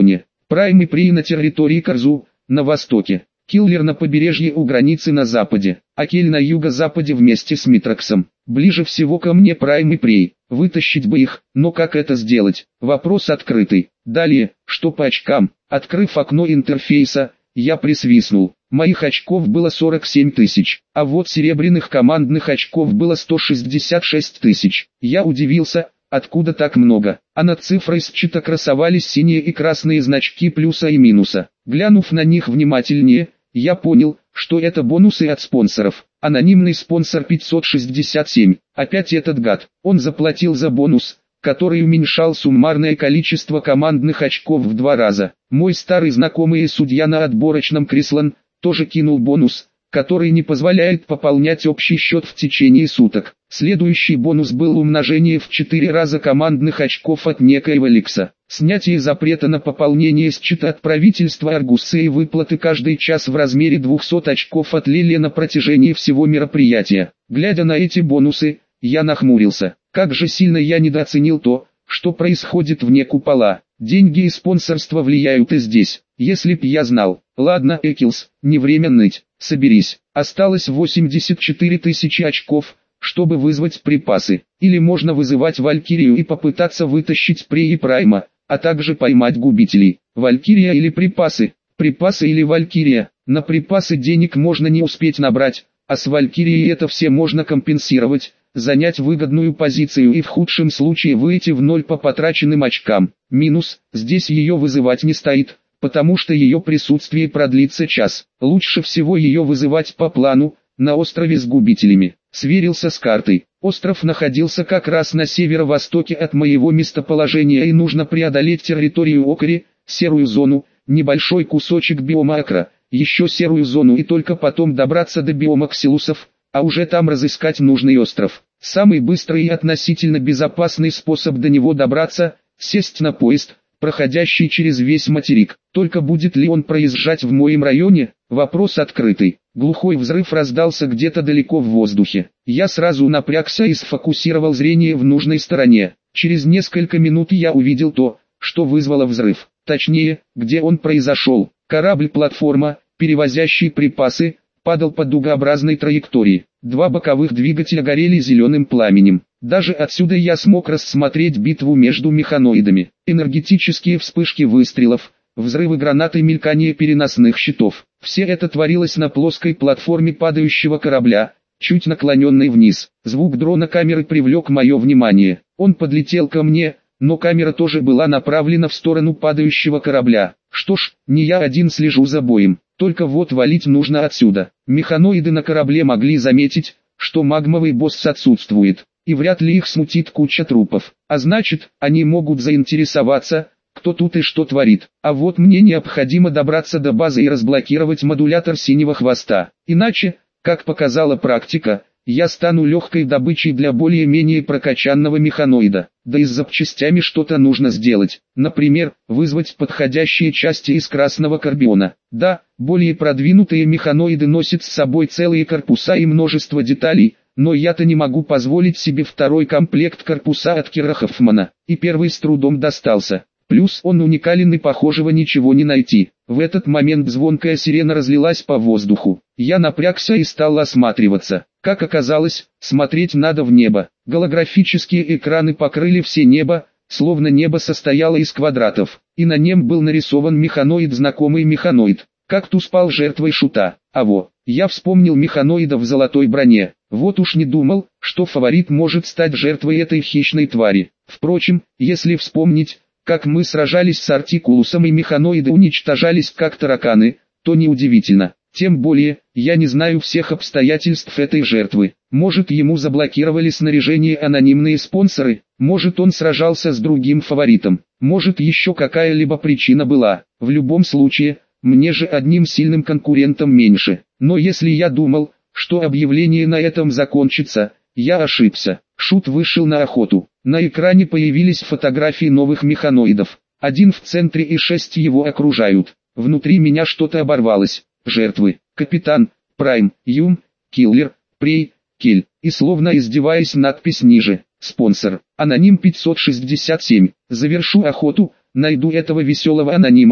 Прайм и Прей на территории Карзу, на востоке. Киллер на побережье у границы на западе, а Кель на юго-западе вместе с Митроксом. Ближе всего ко мне Прайм и Прей. Вытащить бы их, но как это сделать? Вопрос открытый. Далее, что по очкам? Открыв окно интерфейса, я присвистнул. Моих очков было сорок семь тысяч, а вот серебряных командных очков было сто шестьдесят шесть тысяч. Я удивился, откуда так много, а над цифрой счета красовались синие и красные значки плюса и минуса. Глянув на них внимательнее, я понял, что это бонусы от спонсоров. Анонимный спонсор пятьсот шестьдесят семь, опять этот гад. Он заплатил за бонус, который уменьшал суммарное количество командных очков в два раза. Мой старый знакомый и судья на отборочном Крислан тоже кинул бонус, который не позволяет пополнять общий счет в течение суток. Следующий бонус был умножение в четыре раза командных очков от некоего Ликса. Снятие запрета на пополнение счета от правительства Аргуса и выплаты каждый час в размере двухсот очков от Лили на протяжении всего мероприятия. Глядя на эти бонусы, я нахмурился. Как же сильно я недооценил то, что происходит вне купола. Деньги и спонсорство влияют и здесь. Если б я знал. Ладно, Экилс, не время ныть. Соберись. Осталось восемьдесят четыре тысячи очков, чтобы вызвать припасы. Или можно вызывать Валькирию и попытаться вытащить Прей и Прайма, а также поймать губителей. Валькирия или припасы? Припасы или Валькирия? На припасы денег можно не успеть набрать, а с Валькирией это все можно компенсировать, занять выгодную позицию и в худшем случае выйти в ноль по потраченным очкам. Минус, здесь ее вызывать не стоит, потому что ее присутствие продлится час. Лучше всего ее вызывать по плану, на острове с губителями. Сверился с картой. Остров находился как раз на северо-востоке от моего местоположения и нужно преодолеть территорию Окари, серую зону, небольшой кусочек биома Акра, еще серую зону и только потом добраться до биома Ксилусов, а уже там разыскать нужный остров. Самый быстрый и относительно безопасный способ до него добраться – сесть на поезд, проходящий через весь материк. Только будет ли он проезжать в моем районе? Вопрос открытый. Глухой взрыв раздался где-то далеко в воздухе. Я сразу напрягся и сфокусировал зрение в нужной стороне. Через несколько минут я увидел то, что вызвало взрыв. Точнее, где он произошел. Корабль-платформа, перевозящий припасы, падал по дугообразной траектории. Два боковых двигателя горели зеленым пламенем. Даже отсюда я смог рассмотреть битву между механоидами. Энергетические вспышки выстрелов, взрывы гранат и мелькание переносных щитов. Все это творилось на плоской платформе падающего корабля, чуть наклоненной вниз. Звук дрона камеры привлек мое внимание. Он подлетел ко мне, но камера тоже была направлена в сторону падающего корабля. Что ж, не я один слежу за боем. Только вот валить нужно отсюда. Механоиды на корабле могли заметить, что магмовый босс отсутствует, и вряд ли их смутит куча трупов. А значит, они могут заинтересоваться, кто тут и что творит. А вот мне необходимо добраться до базы и разблокировать модулятор синего хвоста. Иначе, как показала практика, я стану легкой добычей для более-менее прокачанного механоида. Да и с запчастями что-то нужно сделать. Например, вызвать подходящие части из красного карбиона. Да, более продвинутые механоиды носят с собой целые корпуса и множество деталей, но я-то не могу позволить себе второй комплект корпуса от Кира Хоффмана, и первый с трудом достался. Плюс он уникален и похожего ничего не найти. В этот момент звонкая сирена разлилась по воздуху. Я напрягся и стал осматриваться. Как оказалось, смотреть надо в небо. Голографические экраны покрыли все небо, словно небо состояло из квадратов. И на нем был нарисован механоид, знакомый механоид. Кактус пал жертвой шута. А во, я вспомнил механоида в золотой броне. Вот уж не думал, что фаворит может стать жертвой этой хищной твари. Впрочем, если вспомнить, как мы сражались с Артикулусом и механоиды уничтожались как тараканы, то неудивительно. Тем более, я не знаю всех обстоятельств этой жертвы. Может, ему заблокировали снаряжение анонимные спонсоры, может, он сражался с другим фаворитом, может, еще какая-либо причина была. В любом случае, мне же одним сильным конкурентом меньше. Но если я думал, что объявление на этом закончится, я ошибся. Шут вышел на охоту. На экране появились фотографии новых механоидов. Один в центре и шесть его окружают. Внутри меня что-то оборвалось. Жертвы. Капитан, Прайм, Юм, Киллер, Прей, Кель. И словно издеваясь, надпись ниже. Спонсор. Аноним пятьсот шестьдесят семь. Завершу охоту, найду этого веселого анонима,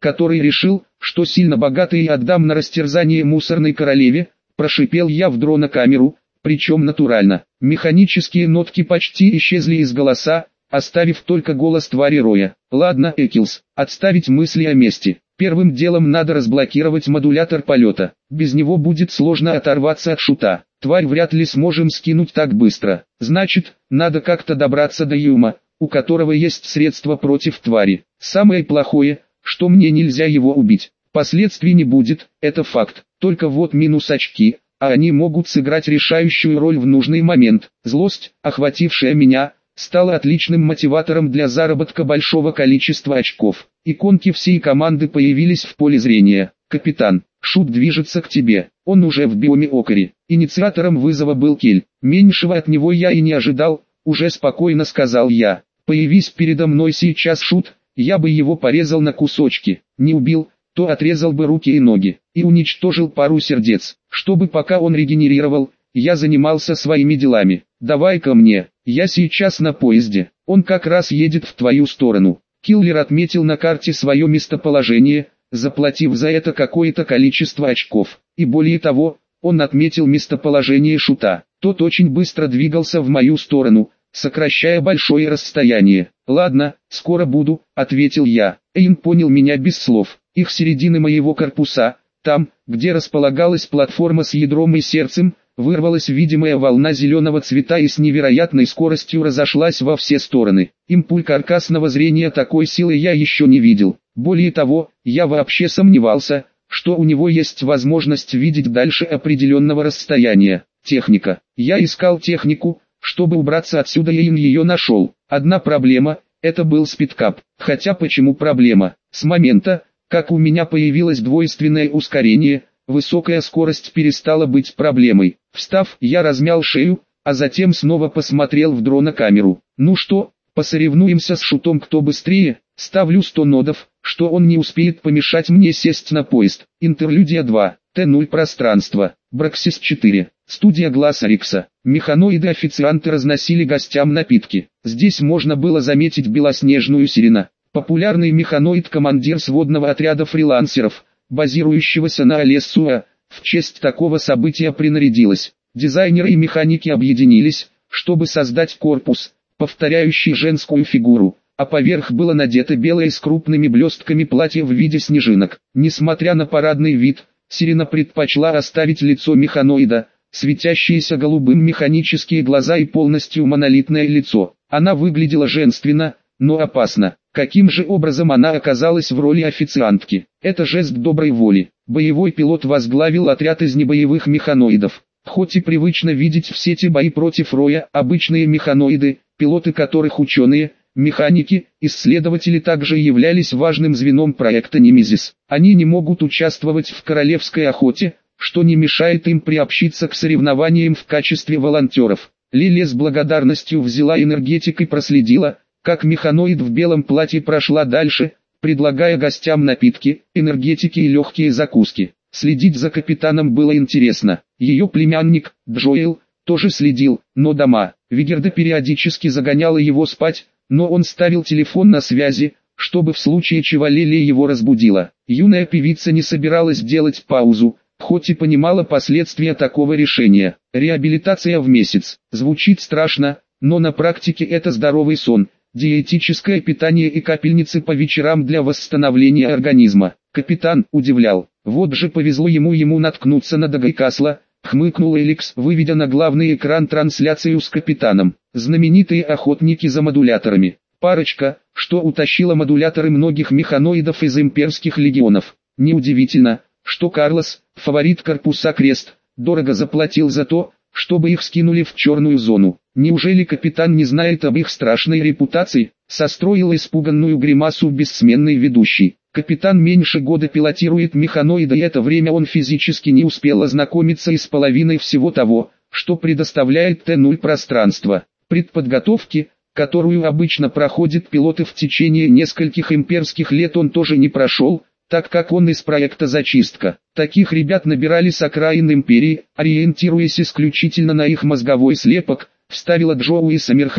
который решил, что сильно богатый и отдам на растерзание мусорной королеве, прошипел я в дрона-камеру, причем натурально. Механические нотки почти исчезли из голоса, оставив только голос твари Роя. Ладно, Экилс, отставить мысли о мести. Первым делом надо разблокировать модулятор полета. Без него будет сложно оторваться от шута. Тварь вряд ли сможем скинуть так быстро. Значит, надо как-то добраться до Юма, у которого есть средства против твари. Самое плохое, что мне нельзя его убить. Последствий не будет, это факт. Только вот минус очки, а они могут сыграть решающую роль в нужный момент. Злость, охватившая меня, стала отличным мотиватором для заработка большого количества очков. Иконки всей команды появились в поле зрения. Капитан, шут движется к тебе. Он уже в биоме Окари. Инициатором вызова был Кель. Меньшего от него я и не ожидал, уже спокойно сказал я. Появись передо мной сейчас шут, я бы его порезал на кусочки. Не убил, то отрезал бы руки и ноги, и уничтожил пару сердец, чтобы пока он регенерировал, я занимался своими делами. Давай ко мне, я сейчас на поезде, он как раз едет в твою сторону. Киллер отметил на карте свое местоположение, заплатив за это какое-то количество очков, и более того, он отметил местоположение шута. Тот очень быстро двигался в мою сторону, сокращая большое расстояние. «Ладно, скоро буду», — ответил я. Эйн понял меня без слов. Их середины моего корпуса, там, где располагалась платформа с ядром и сердцем, вырвалась видимая волна зеленого цвета и с невероятной скоростью разошлась во все стороны. Импульс каркасного зрения такой силы я еще не видел. Более того, я вообще сомневался, что у него есть возможность видеть дальше определенного расстояния. Техника. Я искал технику, чтобы убраться отсюда, и ее нашел. Одна проблема – это был спидкап. Хотя почему проблема? С момента, как у меня появилось двойственное ускорение, высокая скорость перестала быть проблемой. Встав, я размял шею, а затем снова посмотрел в дрона-камеру. Ну что, посоревнуемся с шутом, кто быстрее? Ставлю сто нодов, что он не успеет помешать мне сесть на поезд. Интерлюдия два, Т ноль пространство, Браксис четыре, студия Глаз Рикса. Механоиды-официанты разносили гостям напитки. Здесь можно было заметить белоснежную Сирена, популярный механоид-командир сводного отряда фрилансеров, базирующегося на Алессуа. В честь такого события принарядилась. Дизайнеры и механики объединились, чтобы создать корпус, повторяющий женскую фигуру, а поверх было надето белое с крупными блестками платье в виде снежинок. Несмотря на парадный вид, Сирена предпочла оставить лицо механоида, светящиеся голубым механические глаза и полностью монолитное лицо. Она выглядела женственно, но опасно. Каким же образом она оказалась в роли официантки? Это жест доброй воли. Боевой пилот возглавил отряд из небоевых механоидов. Хоть и привычно видеть в сети бои против Роя, обычные механоиды, пилоты которых ученые, механики, исследователи также являлись важным звеном проекта Немезис. Они не могут участвовать в королевской охоте, что не мешает им приобщиться к соревнованиям в качестве волонтеров. Лилия с благодарностью взяла энергетик и проследила, как механоид в белом платье прошла дальше, предлагая гостям напитки, энергетики и легкие закуски. Следить за капитаном было интересно. Ее племянник, Джоэл, тоже следил, но дома. Вигерда периодически загоняла его спать, но он ставил телефон на связи, чтобы в случае чего Лилия его разбудила. Юная певица не собиралась делать паузу, хоть и понимала последствия такого решения. Реабилитация в месяц. Звучит страшно, но на практике это здоровый сон, диетическое питание и капельницы по вечерам для восстановления организма. Капитан удивлял. Вот же повезло ему ему наткнуться на Дагайкасла, хмыкнул Эликс, выведя на главный экран трансляцию с капитаном. Знаменитые охотники за модуляторами. Парочка, что утащила модуляторы многих механоидов из имперских легионов. Неудивительно, что Карлос, фаворит корпуса Крест, дорого заплатил за то, чтобы их скинули в черную зону. Неужели капитан не знает об их страшной репутации? Состроил испуганную гримасу бессменный ведущий. Капитан меньше года пилотирует механоида, и это время он физически не успел ознакомиться и с половиной всего того, что предоставляет Т ноль пространство. Предподготовки, которую обычно проходят пилоты в течение нескольких имперских лет, он тоже не прошел, так как он из проекта «Зачистка». Таких ребят набирали с окраин империи, ориентируясь исключительно на их мозговой слепок, вставила Джоуи Саммерхольд,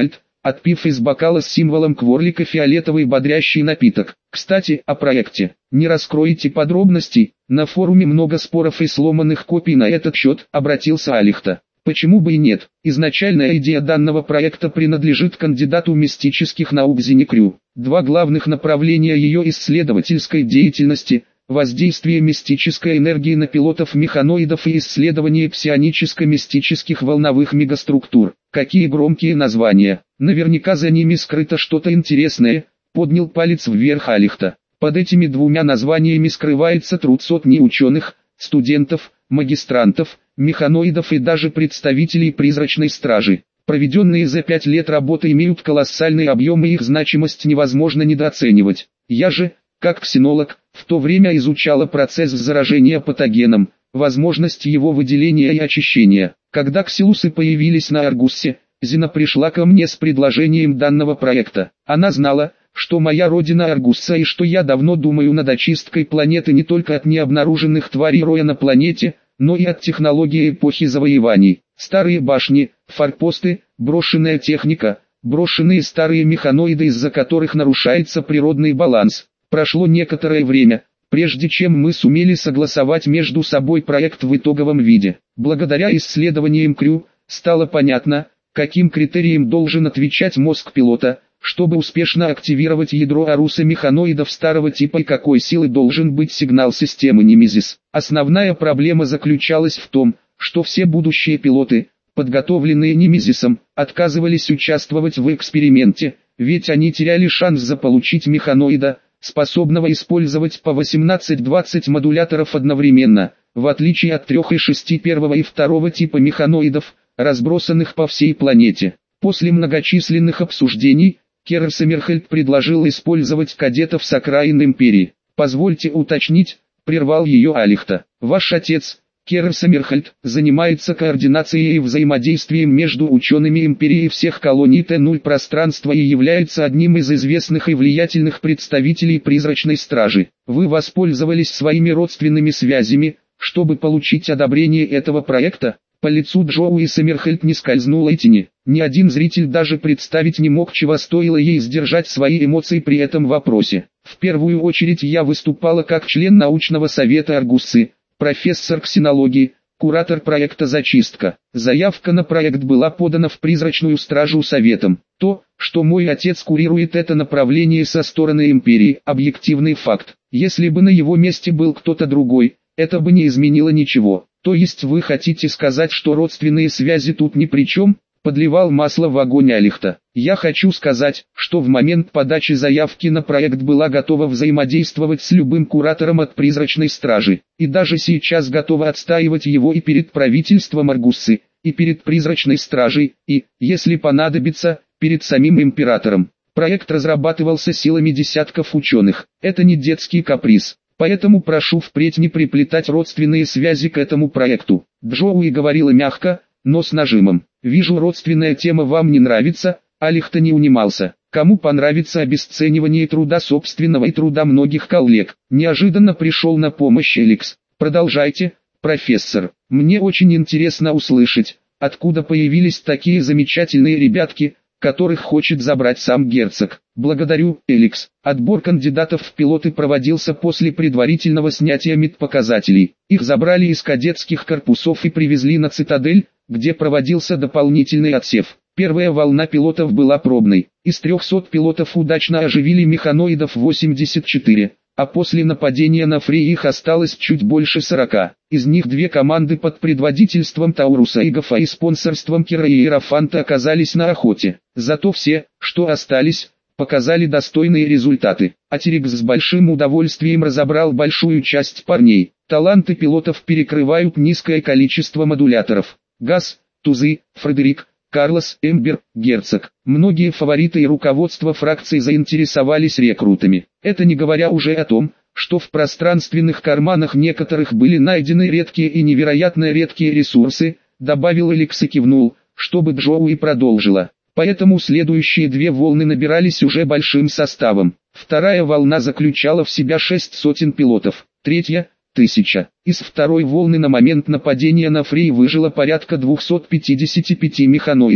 отпив из бокала с символом Кворлика фиолетовый бодрящий напиток. Кстати, о проекте. Не раскроете подробностей? На форуме много споров и сломанных копий на этот счет, обратился Алихта. Почему бы и нет? Изначальная идея данного проекта принадлежит кандидату мистических наук Зеникрю. Два главных направления ее исследовательской деятельности – воздействие мистической энергии на пилотов-механоидов и исследование псионическо-мистических волновых мегаструктур. Какие громкие названия! Наверняка за ними скрыто что-то интересное, поднял палец вверх Алихта. Под этими двумя названиями скрывается труд сотни ученых, студентов, магистрантов, механоидов и даже представителей призрачной стражи. Проведенные за пять лет работы имеют колоссальный объем и их значимость невозможно недооценивать. Я же, как ксенолог, в то время изучала процесс заражения патогеном, возможность его выделения и очищения. Когда ксилусы появились на Аргуссе, Зина пришла ко мне с предложением данного проекта. Она знала, что моя родина Аргусса и что я давно думаю над очисткой планеты не только от необнаруженных тварей роя на планете, но и от технологии эпохи завоеваний. Старые башни, форпосты, брошенная техника, брошенные старые механоиды, из-за которых нарушается природный баланс. Прошло некоторое время, прежде чем мы сумели согласовать между собой проект в итоговом виде. Благодаря исследованиям Крю, стало понятно, каким критериям должен отвечать мозг пилота, чтобы успешно активировать ядро Аруса механоидов старого типа и какой силы должен быть сигнал системы Немезис. Основная проблема заключалась в том, что все будущие пилоты, подготовленные Немезисом, отказывались участвовать в эксперименте, ведь они теряли шанс заполучить механоида, способного использовать по восемнадцать-двадцать модуляторов одновременно, в отличие от трех и шести первого и второго типа механоидов, разбросанных по всей планете. После многочисленных обсуждений, Керр Саммерхельд предложил использовать кадетов с окраин Империи. «Позвольте уточнить», — прервал ее Алихта. «Ваш отец, Керр Саммерхельд, занимается координацией и взаимодействием между учеными Империи всех колоний Т ноль пространства и является одним из известных и влиятельных представителей призрачной стражи. Вы воспользовались своими родственными связями, чтобы получить одобрение этого проекта?» По лицу Джоуи Саммерхельд не скользнула тени. Ни один зритель даже представить не мог, чего стоило ей сдержать свои эмоции при этом вопросе. В первую очередь я выступала как член научного совета Аргуссы, профессор ксенологии, куратор проекта «Зачистка». Заявка на проект была подана в призрачную стражу советом. То, что мой отец курирует это направление со стороны Империи, объективный факт. Если бы на его месте был кто-то другой, это бы не изменило ничего. То есть вы хотите сказать, что родственные связи тут ни при чем? Подливал масло в огонь Алихта. Я хочу сказать, что в момент подачи заявки на проект была готова взаимодействовать с любым куратором от призрачной стражи, и даже сейчас готова отстаивать его и перед правительством Аргуссы, и перед призрачной стражей, и, если понадобится, перед самим императором. Проект разрабатывался силами десятков ученых. Это не детский каприз. Поэтому прошу впредь не приплетать родственные связи к этому проекту. Джоуи говорила мягко, но с нажимом. Вижу, родственная тема вам не нравится. Алихта не унимался. Кому понравится обесценивание труда собственного и труда многих коллег? Неожиданно пришел на помощь Эликс. Продолжайте, профессор. Мне очень интересно услышать, откуда появились такие замечательные ребятки, которых хочет забрать сам герцог. Благодарю, Эликс. Отбор кандидатов в пилоты проводился после предварительного снятия медпоказателей. Их забрали из кадетских корпусов и привезли на цитадель, где проводился дополнительный отсев. Первая волна пилотов была пробной. Из трехсот пилотов удачно оживили механоидов восемьдесят четыре, а после нападения на Фрей их осталось чуть больше сорока. Из них две команды под предводительством Тауруса Игофа и спонсорством Кира и Иерофанта оказались на охоте. Зато все, что остались, показали достойные результаты. Атерикс с большим удовольствием разобрал большую часть парней. Таланты пилотов перекрывают низкое количество модуляторов. Газ, Тузы, Фредерик, Карлос, Эмбер, Герцог. Многие фавориты и руководство фракций заинтересовались рекрутами. Это не говоря уже о том, что в пространственных карманах некоторых были найдены редкие и невероятно редкие ресурсы, добавил Эликс и кивнул, чтобы Джоуи продолжила. Поэтому следующие две волны набирались уже большим составом. Вторая волна заключала в себя шесть сотен пилотов, третья – тысяча. Из второй волны на момент нападения на Фрей выжило порядка двухсот пятидесяти пяти механоидов.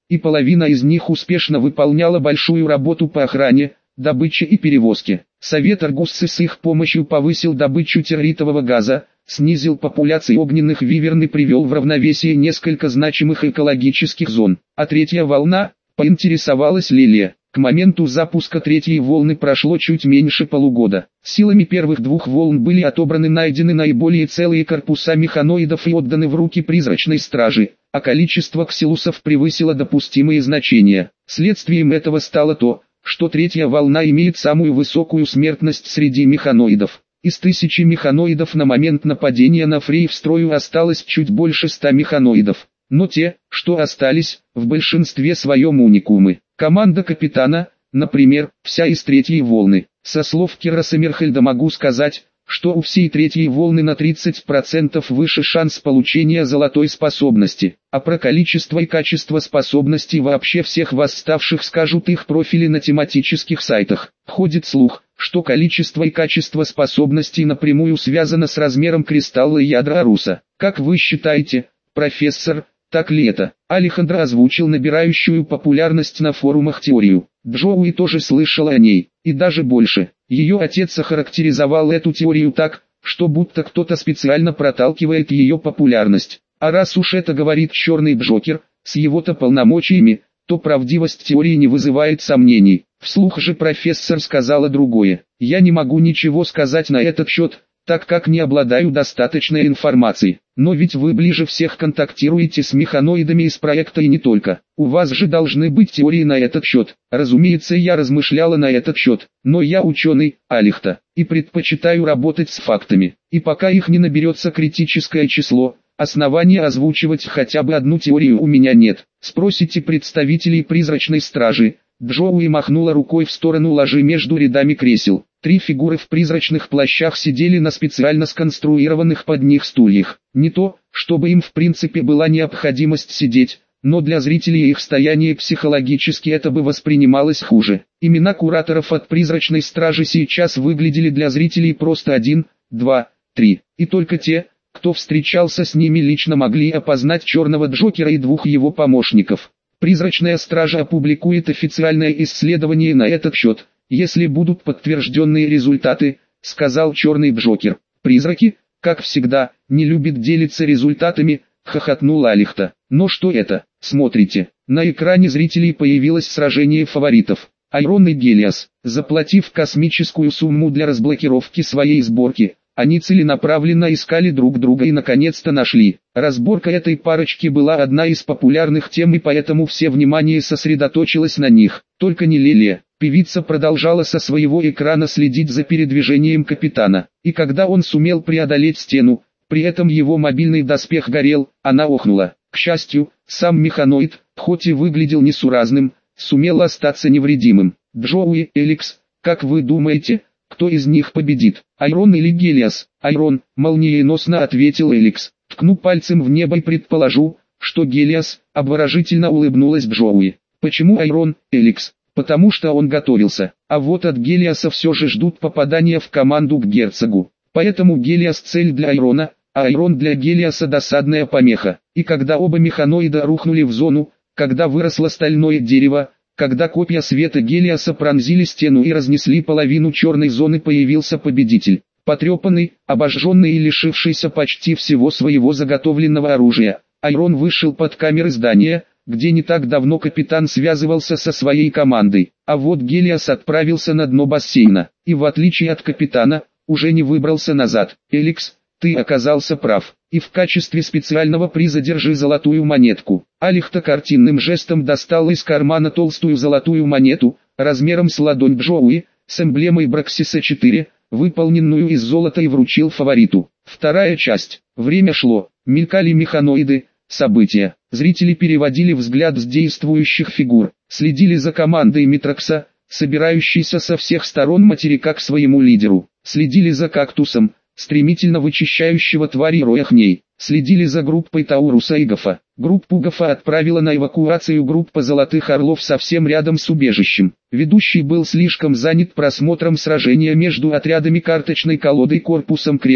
и половина из них успешно выполняла большую работу по охране, добыче и перевозке. Совет Аргуссы с их помощью повысил добычу территового газа, снизил популяции огненных виверн и привел в равновесие несколько значимых экологических зон. А третья волна, поинтересовалась Лилия. К моменту запуска третьей волны прошло чуть меньше полугода. Силами первых двух волн были отобраны найдены наиболее целые корпуса механоидов и отданы в руки призрачной стражи, а количество ксилусов превысило допустимые значения. Следствием этого стало то, что третья волна имеет самую высокую смертность среди механоидов. Из тысячи механоидов на момент нападения на Фрей в строю осталось чуть больше ста механоидов. Но те, что остались, в большинстве своем уникумы. Команда капитана, например, вся из третьей волны. Со слов Кира Саммерхельда могу сказать, что у всей третьей волны на тридцать процентов выше шанс получения золотой способности. А про количество и качество способностей вообще всех восставших скажут их профили на тематических сайтах. Ходит слух, что количество и качество способностей напрямую связано с размером кристалла и ядра Аруса. Как вы считаете, профессор, так ли это? Алехандро озвучил набирающую популярность на форумах теорию. Джоуи тоже слышал о ней, и даже больше. Ее отец охарактеризовал эту теорию так, что будто кто-то специально проталкивает ее популярность. А раз уж это говорит Черный Джокер, с его-то полномочиями, то правдивость теории не вызывает сомнений. Вслух же профессор сказала другое. Я не могу ничего сказать на этот счет, так как не обладаю достаточной информацией. Но ведь вы ближе всех контактируете с механоидами из проекта и не только. У вас же должны быть теории на этот счет. Разумеется, я размышляла на этот счет, но я ученый, Алихта, и предпочитаю работать с фактами. И пока их не наберется критическое число, основания озвучивать хотя бы одну теорию у меня нет. Спросите представителей призрачной стражи. Джоуи махнула рукой в сторону ложи между рядами кресел. Три фигуры в призрачных плащах сидели на специально сконструированных под них стульях. Не то, чтобы им в принципе была необходимость сидеть, но для зрителей их стояние психологически это бы воспринималось хуже. Имена кураторов от призрачной стражи сейчас выглядели для зрителей просто один, два, три. И только те, кто встречался с ними лично, могли опознать Черного Джокера и двух его помощников. Призрачная стража опубликует официальное исследование на этот счет, если будут подтвержденные результаты, сказал Черный Джокер. Призраки, как всегда, не любят делиться результатами, хохотнул Алихта. Но что это? Смотрите, на экране зрителей появилось сражение фаворитов. Айрон и Гелиос, заплатив космическую сумму для разблокировки своей сборки, они целенаправленно искали друг друга и наконец-то нашли. Разборка этой парочки была одна из популярных тем, и поэтому все внимание сосредоточилось на них. Только не Лилия. Певица продолжала со своего экрана следить за передвижением капитана. И когда он сумел преодолеть стену, при этом его мобильный доспех горел, она охнула. К счастью, сам механоид, хоть и выглядел несуразным, сумел остаться невредимым. Джоуи, Эликс, как вы думаете, кто из них победит, Айрон или Гелиос? Айрон, молниеносно ответил Эликс. Ткну пальцем в небо и предположу, что Гелиос, обворожительно улыбнулась Джоуи. Почему Айрон, Эликс? Потому что он готовился, а вот от Гелиоса все же ждут попадания в команду к герцогу. Поэтому Гелиос цель для Айрона, а Айрон для Гелиоса досадная помеха. И когда оба механоида рухнули в зону, когда выросло стальное дерево, когда копья света Гелиоса пронзили стену и разнесли половину черной зоны, появился победитель. Потрепанный, обожженный и лишившийся почти всего своего заготовленного оружия, Айрон вышел под камеры здания, где не так давно капитан связывался со своей командой. А вот Гелиос отправился на дно бассейна, и в отличие от капитана, уже не выбрался назад. Эликс, ты оказался прав, и в качестве специального приза держи золотую монетку. Алихта картинным жестом достал из кармана толстую золотую монету, размером с ладонь Джоуи, с эмблемой Браксиса четыре, выполненную из золота, и вручил фавориту. Вторая часть. Время шло, мелькали механоиды, события. Зрители переводили взгляд с действующих фигур, следили за командой Митрокса, собирающейся со всех сторон материка к своему лидеру, следили за кактусом, стремительно вычищающего твари рояхней, следили за группой Тауруса и Гофа. Группу Гофа отправила на эвакуацию группа Золотых Орлов совсем рядом с убежищем. Ведущий был слишком занят просмотром сражения между отрядами карточной колодой корпусом Крест,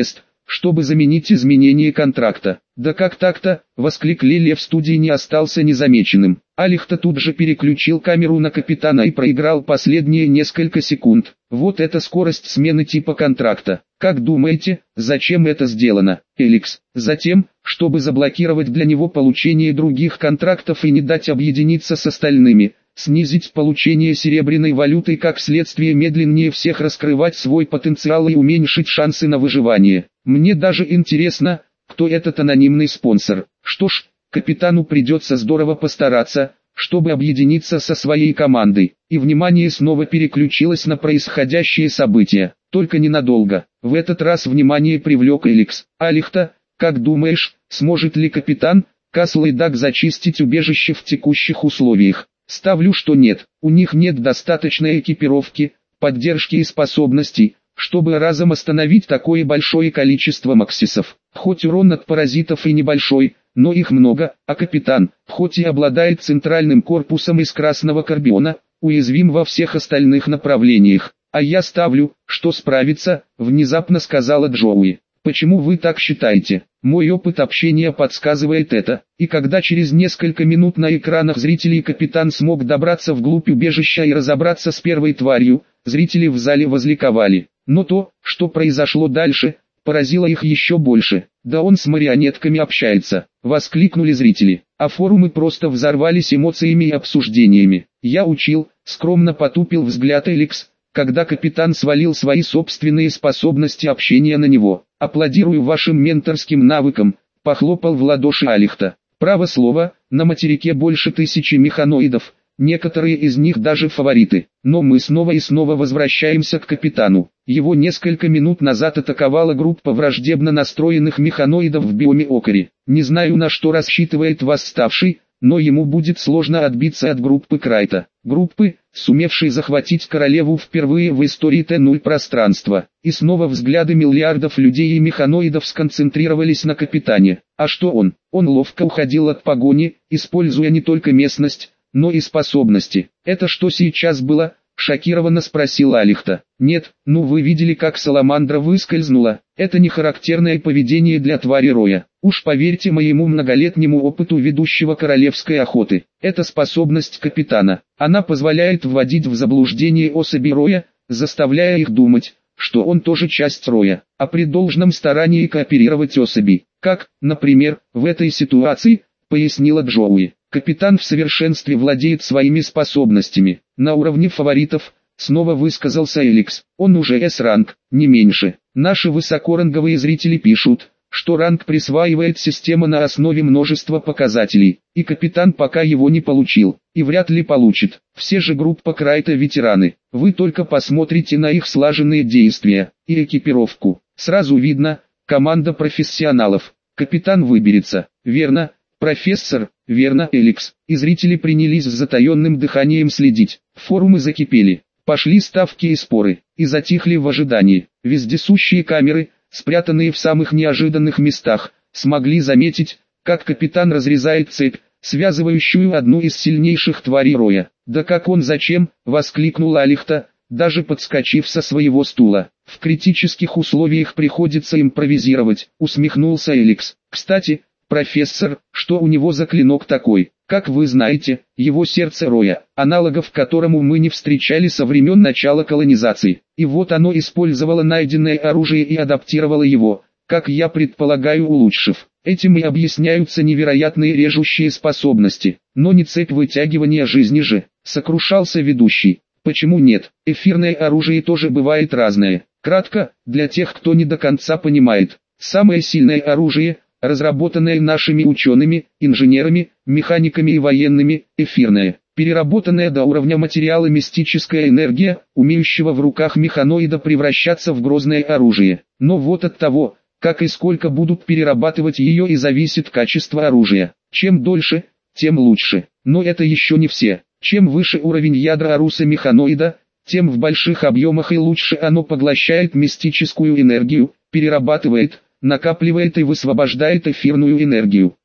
чтобы заменить изменение контракта. «Да как так-то?» — воскликли Лев. Студии не остался незамеченным. Алихта тут же переключил камеру на капитана и проиграл последние несколько секунд. «Вот это скорость смены типа контракта. Как думаете, зачем это сделано, Эликс?» «Затем, чтобы заблокировать для него получение других контрактов и не дать объединиться с остальными, снизить получение серебряной валюты и как следствие медленнее всех раскрывать свой потенциал и уменьшить шансы на выживание. Мне даже интересно, кто этот анонимный спонсор. Что ж, капитану придется здорово постараться, чтобы объединиться со своей командой». И внимание снова переключилось на происходящие события. Только ненадолго. В этот раз внимание привлек Эликс. «Алихта, как думаешь, сможет ли капитан Каслайдаг зачистить убежище в текущих условиях?» «Ставлю, что нет. У них нет достаточной экипировки, поддержки и способностей, чтобы разом остановить такое большое количество максисов. Хоть урон от паразитов и небольшой, но их много, а капитан, хоть и обладает центральным корпусом из красного карбиона, уязвим во всех остальных направлениях. А я ставлю, что справится», — внезапно сказала Джоуи. «Почему вы так считаете?» «Мой опыт общения подсказывает это». И когда через несколько минут на экранах зрителей капитан смог добраться вглубь убежища и разобраться с первой тварью, зрители в зале возликовали. Но то, что произошло дальше, поразило их еще больше. «Да он с марионетками общается», — воскликнули зрители. А форумы просто взорвались эмоциями и обсуждениями. «Я учил», — скромно потупил взгляд Эликс, когда капитан свалил свои собственные способности общения на него. «Аплодирую вашим менторским навыкам», — похлопал в ладоши Алихта. «Право слово, на материке больше тысячи механоидов, некоторые из них даже фавориты. Но мы снова и снова возвращаемся к капитану. Его несколько минут назад атаковала группа враждебно настроенных механоидов в биоме Окари. Не знаю, на что рассчитывает восставший, но ему будет сложно отбиться от группы Крайта. Группы, сумевшей захватить королеву впервые в истории Т ноль пространства. И снова взгляды миллиардов людей и механоидов сконцентрировались на капитане. А что он? Он ловко уходил от погони, используя не только местность, но и способности. «Это что сейчас было?» — шокированно спросил Алихта. «Нет, ну вы видели, как Саламандра выскользнула. Это не характерное поведение для твари Роя. Уж поверьте моему многолетнему опыту ведущего королевской охоты. Это способность капитана. Она позволяет вводить в заблуждение особи Роя, заставляя их думать, что он тоже часть Роя, а при должном старании кооперировать особи. Как, например, в этой ситуации», — пояснила Джоуи. «Капитан в совершенстве владеет своими способностями. На уровне фаворитов», — снова высказался Эликс. «Он уже С-ранг, не меньше. Наши высокоранговые зрители пишут, что ранг присваивает система на основе множества показателей, и капитан пока его не получил, и вряд ли получит. Все же группа Крайта ветераны. Вы только посмотрите на их слаженные действия и экипировку. Сразу видно, команда профессионалов. Капитан выберется, верно?» «Профессор, верно, Эликс». И зрители принялись с затаенным дыханием следить. Форумы закипели, пошли ставки и споры, и затихли в ожидании. Вездесущие камеры, спрятанные в самых неожиданных местах, смогли заметить, как капитан разрезает цепь, связывающую одну из сильнейших тварей Роя. «Да как он зачем?» — воскликнул Алихта, даже подскочив со своего стула. «В критических условиях приходится импровизировать», — усмехнулся Эликс. «Кстати, профессор, что у него за клинок такой?» «Как вы знаете, его сердце Роя, аналогов которому мы не встречали со времен начала колонизации. И вот оно использовало найденное оружие и адаптировало его, как я предполагаю, улучшив. Этим и объясняются невероятные режущие способности. Но не цепь вытягивания жизни же», — сокрушался ведущий. «Почему нет? Эфирное оружие тоже бывает разное. Кратко, для тех, кто не до конца понимает. Самое сильное оружие — разработанное нашими учеными, инженерами, механиками и военными, эфирное, переработанная до уровня материала мистическая энергия, умеющего в руках механоида превращаться в грозное оружие. Но вот от того, как и сколько будут перерабатывать ее, и зависит качество оружия. Чем дольше, тем лучше. Но это еще не все. Чем выше уровень ядра Аруса механоида, тем в больших объемах и лучше оно поглощает мистическую энергию, перерабатывает, накапливает и высвобождает эфирную энергию.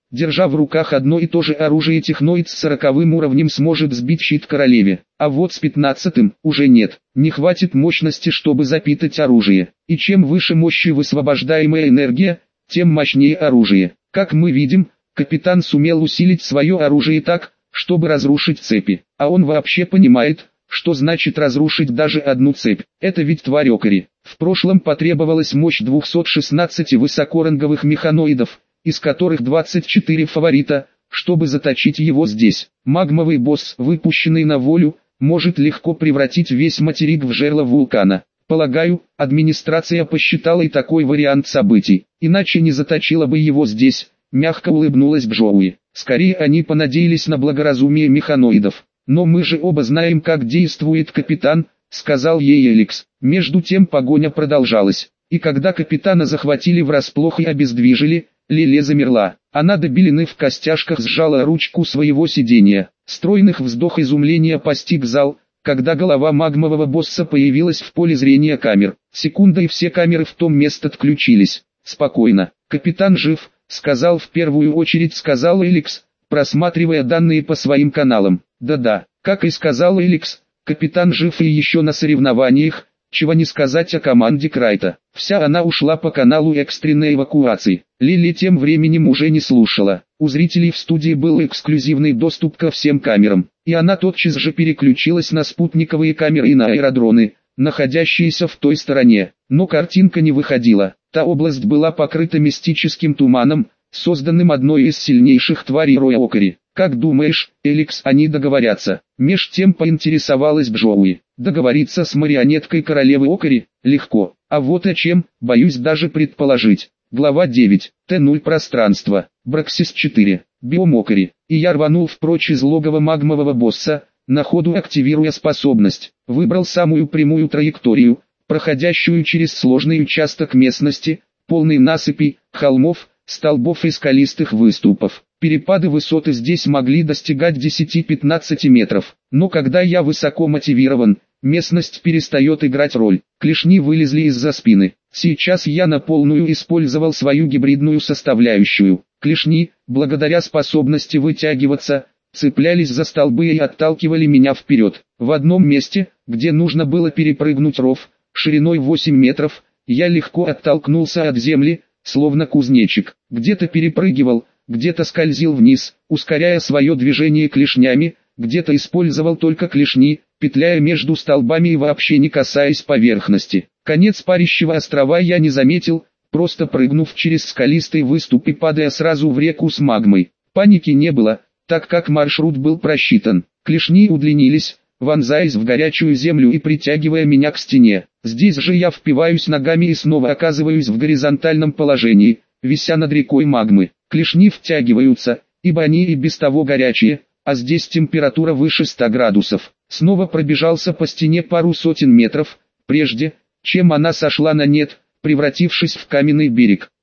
Держа в руках одно и то же оружие, техноид с сороковым уровнем сможет сбить щит королеве, а вот с пятнадцатым уже нет. Не хватит мощности, чтобы запитать оружие. И чем выше мощи высвобождаемая энергия, тем мощнее оружие. Как мы видим, капитан сумел усилить свое оружие так, чтобы разрушить цепи. А он вообще понимает, что значит разрушить даже одну цепь. Это ведь тварь Окари. В прошлом потребовалась мощь двухсот шестнадцати высокоранговых механоидов, из которых двадцать четыре фаворита, чтобы заточить его здесь. Магмовый босс, выпущенный на волю, может легко превратить весь материк в жерло вулкана. Полагаю, администрация посчитала и такой вариант событий, иначе не заточила бы его здесь, мягко улыбнулась Джоуи. Скорее они понадеялись на благоразумие механоидов. Но мы же оба знаем, как действует капитан, сказал ей Эликс. Между тем погоня продолжалась, и когда капитана захватили врасплох и обездвижили, Лиле замерла. Она до белины в костяшках сжала ручку своего сидения. Стройных вздох изумления постиг зал, когда голова магмового босса появилась в поле зрения камер. Секунда, и все камеры в том месте отключились. Спокойно. Капитан жив, сказал в первую очередь, сказал Эликс, просматривая данные по своим каналам. Да-да, как и сказал Эликс, капитан жив и еще на соревнованиях, чего не сказать о команде Крайта. Вся она ушла по каналу экстренной эвакуации. Лили тем временем уже не слушала. У зрителей в студии был эксклюзивный доступ ко всем камерам, и она тотчас же переключилась на спутниковые камеры и на аэродроны, находящиеся в той стороне. Но картинка не выходила. Та область была покрыта мистическим туманом, созданным одной из сильнейших тварей роя Окари. «Как думаешь, Эликс, они договорятся?» Меж тем поинтересовалась Джоуи. «Договориться с марионеткой королевы Окари? Легко. А вот о чем, боюсь даже предположить». Глава девять. Т ноль пространство. Браксис четыре. Биом Окари. И я рванул впрочь из логова магмового босса, на ходу активируя способность. Выбрал самую прямую траекторию, проходящую через сложный участок местности, полный насыпей, холмов, столбов и скалистых выступов. Перепады высоты здесь могли достигать десяти-пятнадцати метров. Но когда я высоко мотивирован, местность перестает играть роль. Клешни вылезли из-за спины. Сейчас я на полную использовал свою гибридную составляющую. Клешни, благодаря способности вытягиваться, цеплялись за столбы и отталкивали меня вперед. В одном месте, где нужно было перепрыгнуть ров, шириной восемь метров, я легко оттолкнулся от земли, словно кузнечик. Где-то перепрыгивал, где-то скользил вниз, ускоряя свое движение клешнями, где-то использовал только клешни, петляя между столбами и вообще не касаясь поверхности. Конец парящего острова я не заметил, просто прыгнув через скалистый выступ и падая сразу в реку с магмой. Паники не было, так как маршрут был просчитан. Клешни удлинились, вонзаясь в горячую землю и притягивая меня к стене. Здесь же я впиваюсь ногами и снова оказываюсь в горизонтальном положении, вися над рекой магмы. Клешни втягиваются, ибо они и без того горячие, а здесь температура выше ста градусов. Снова пробежался по стене пару сотен метров, прежде, чем она сошла на нет, превратившись в каменный берег.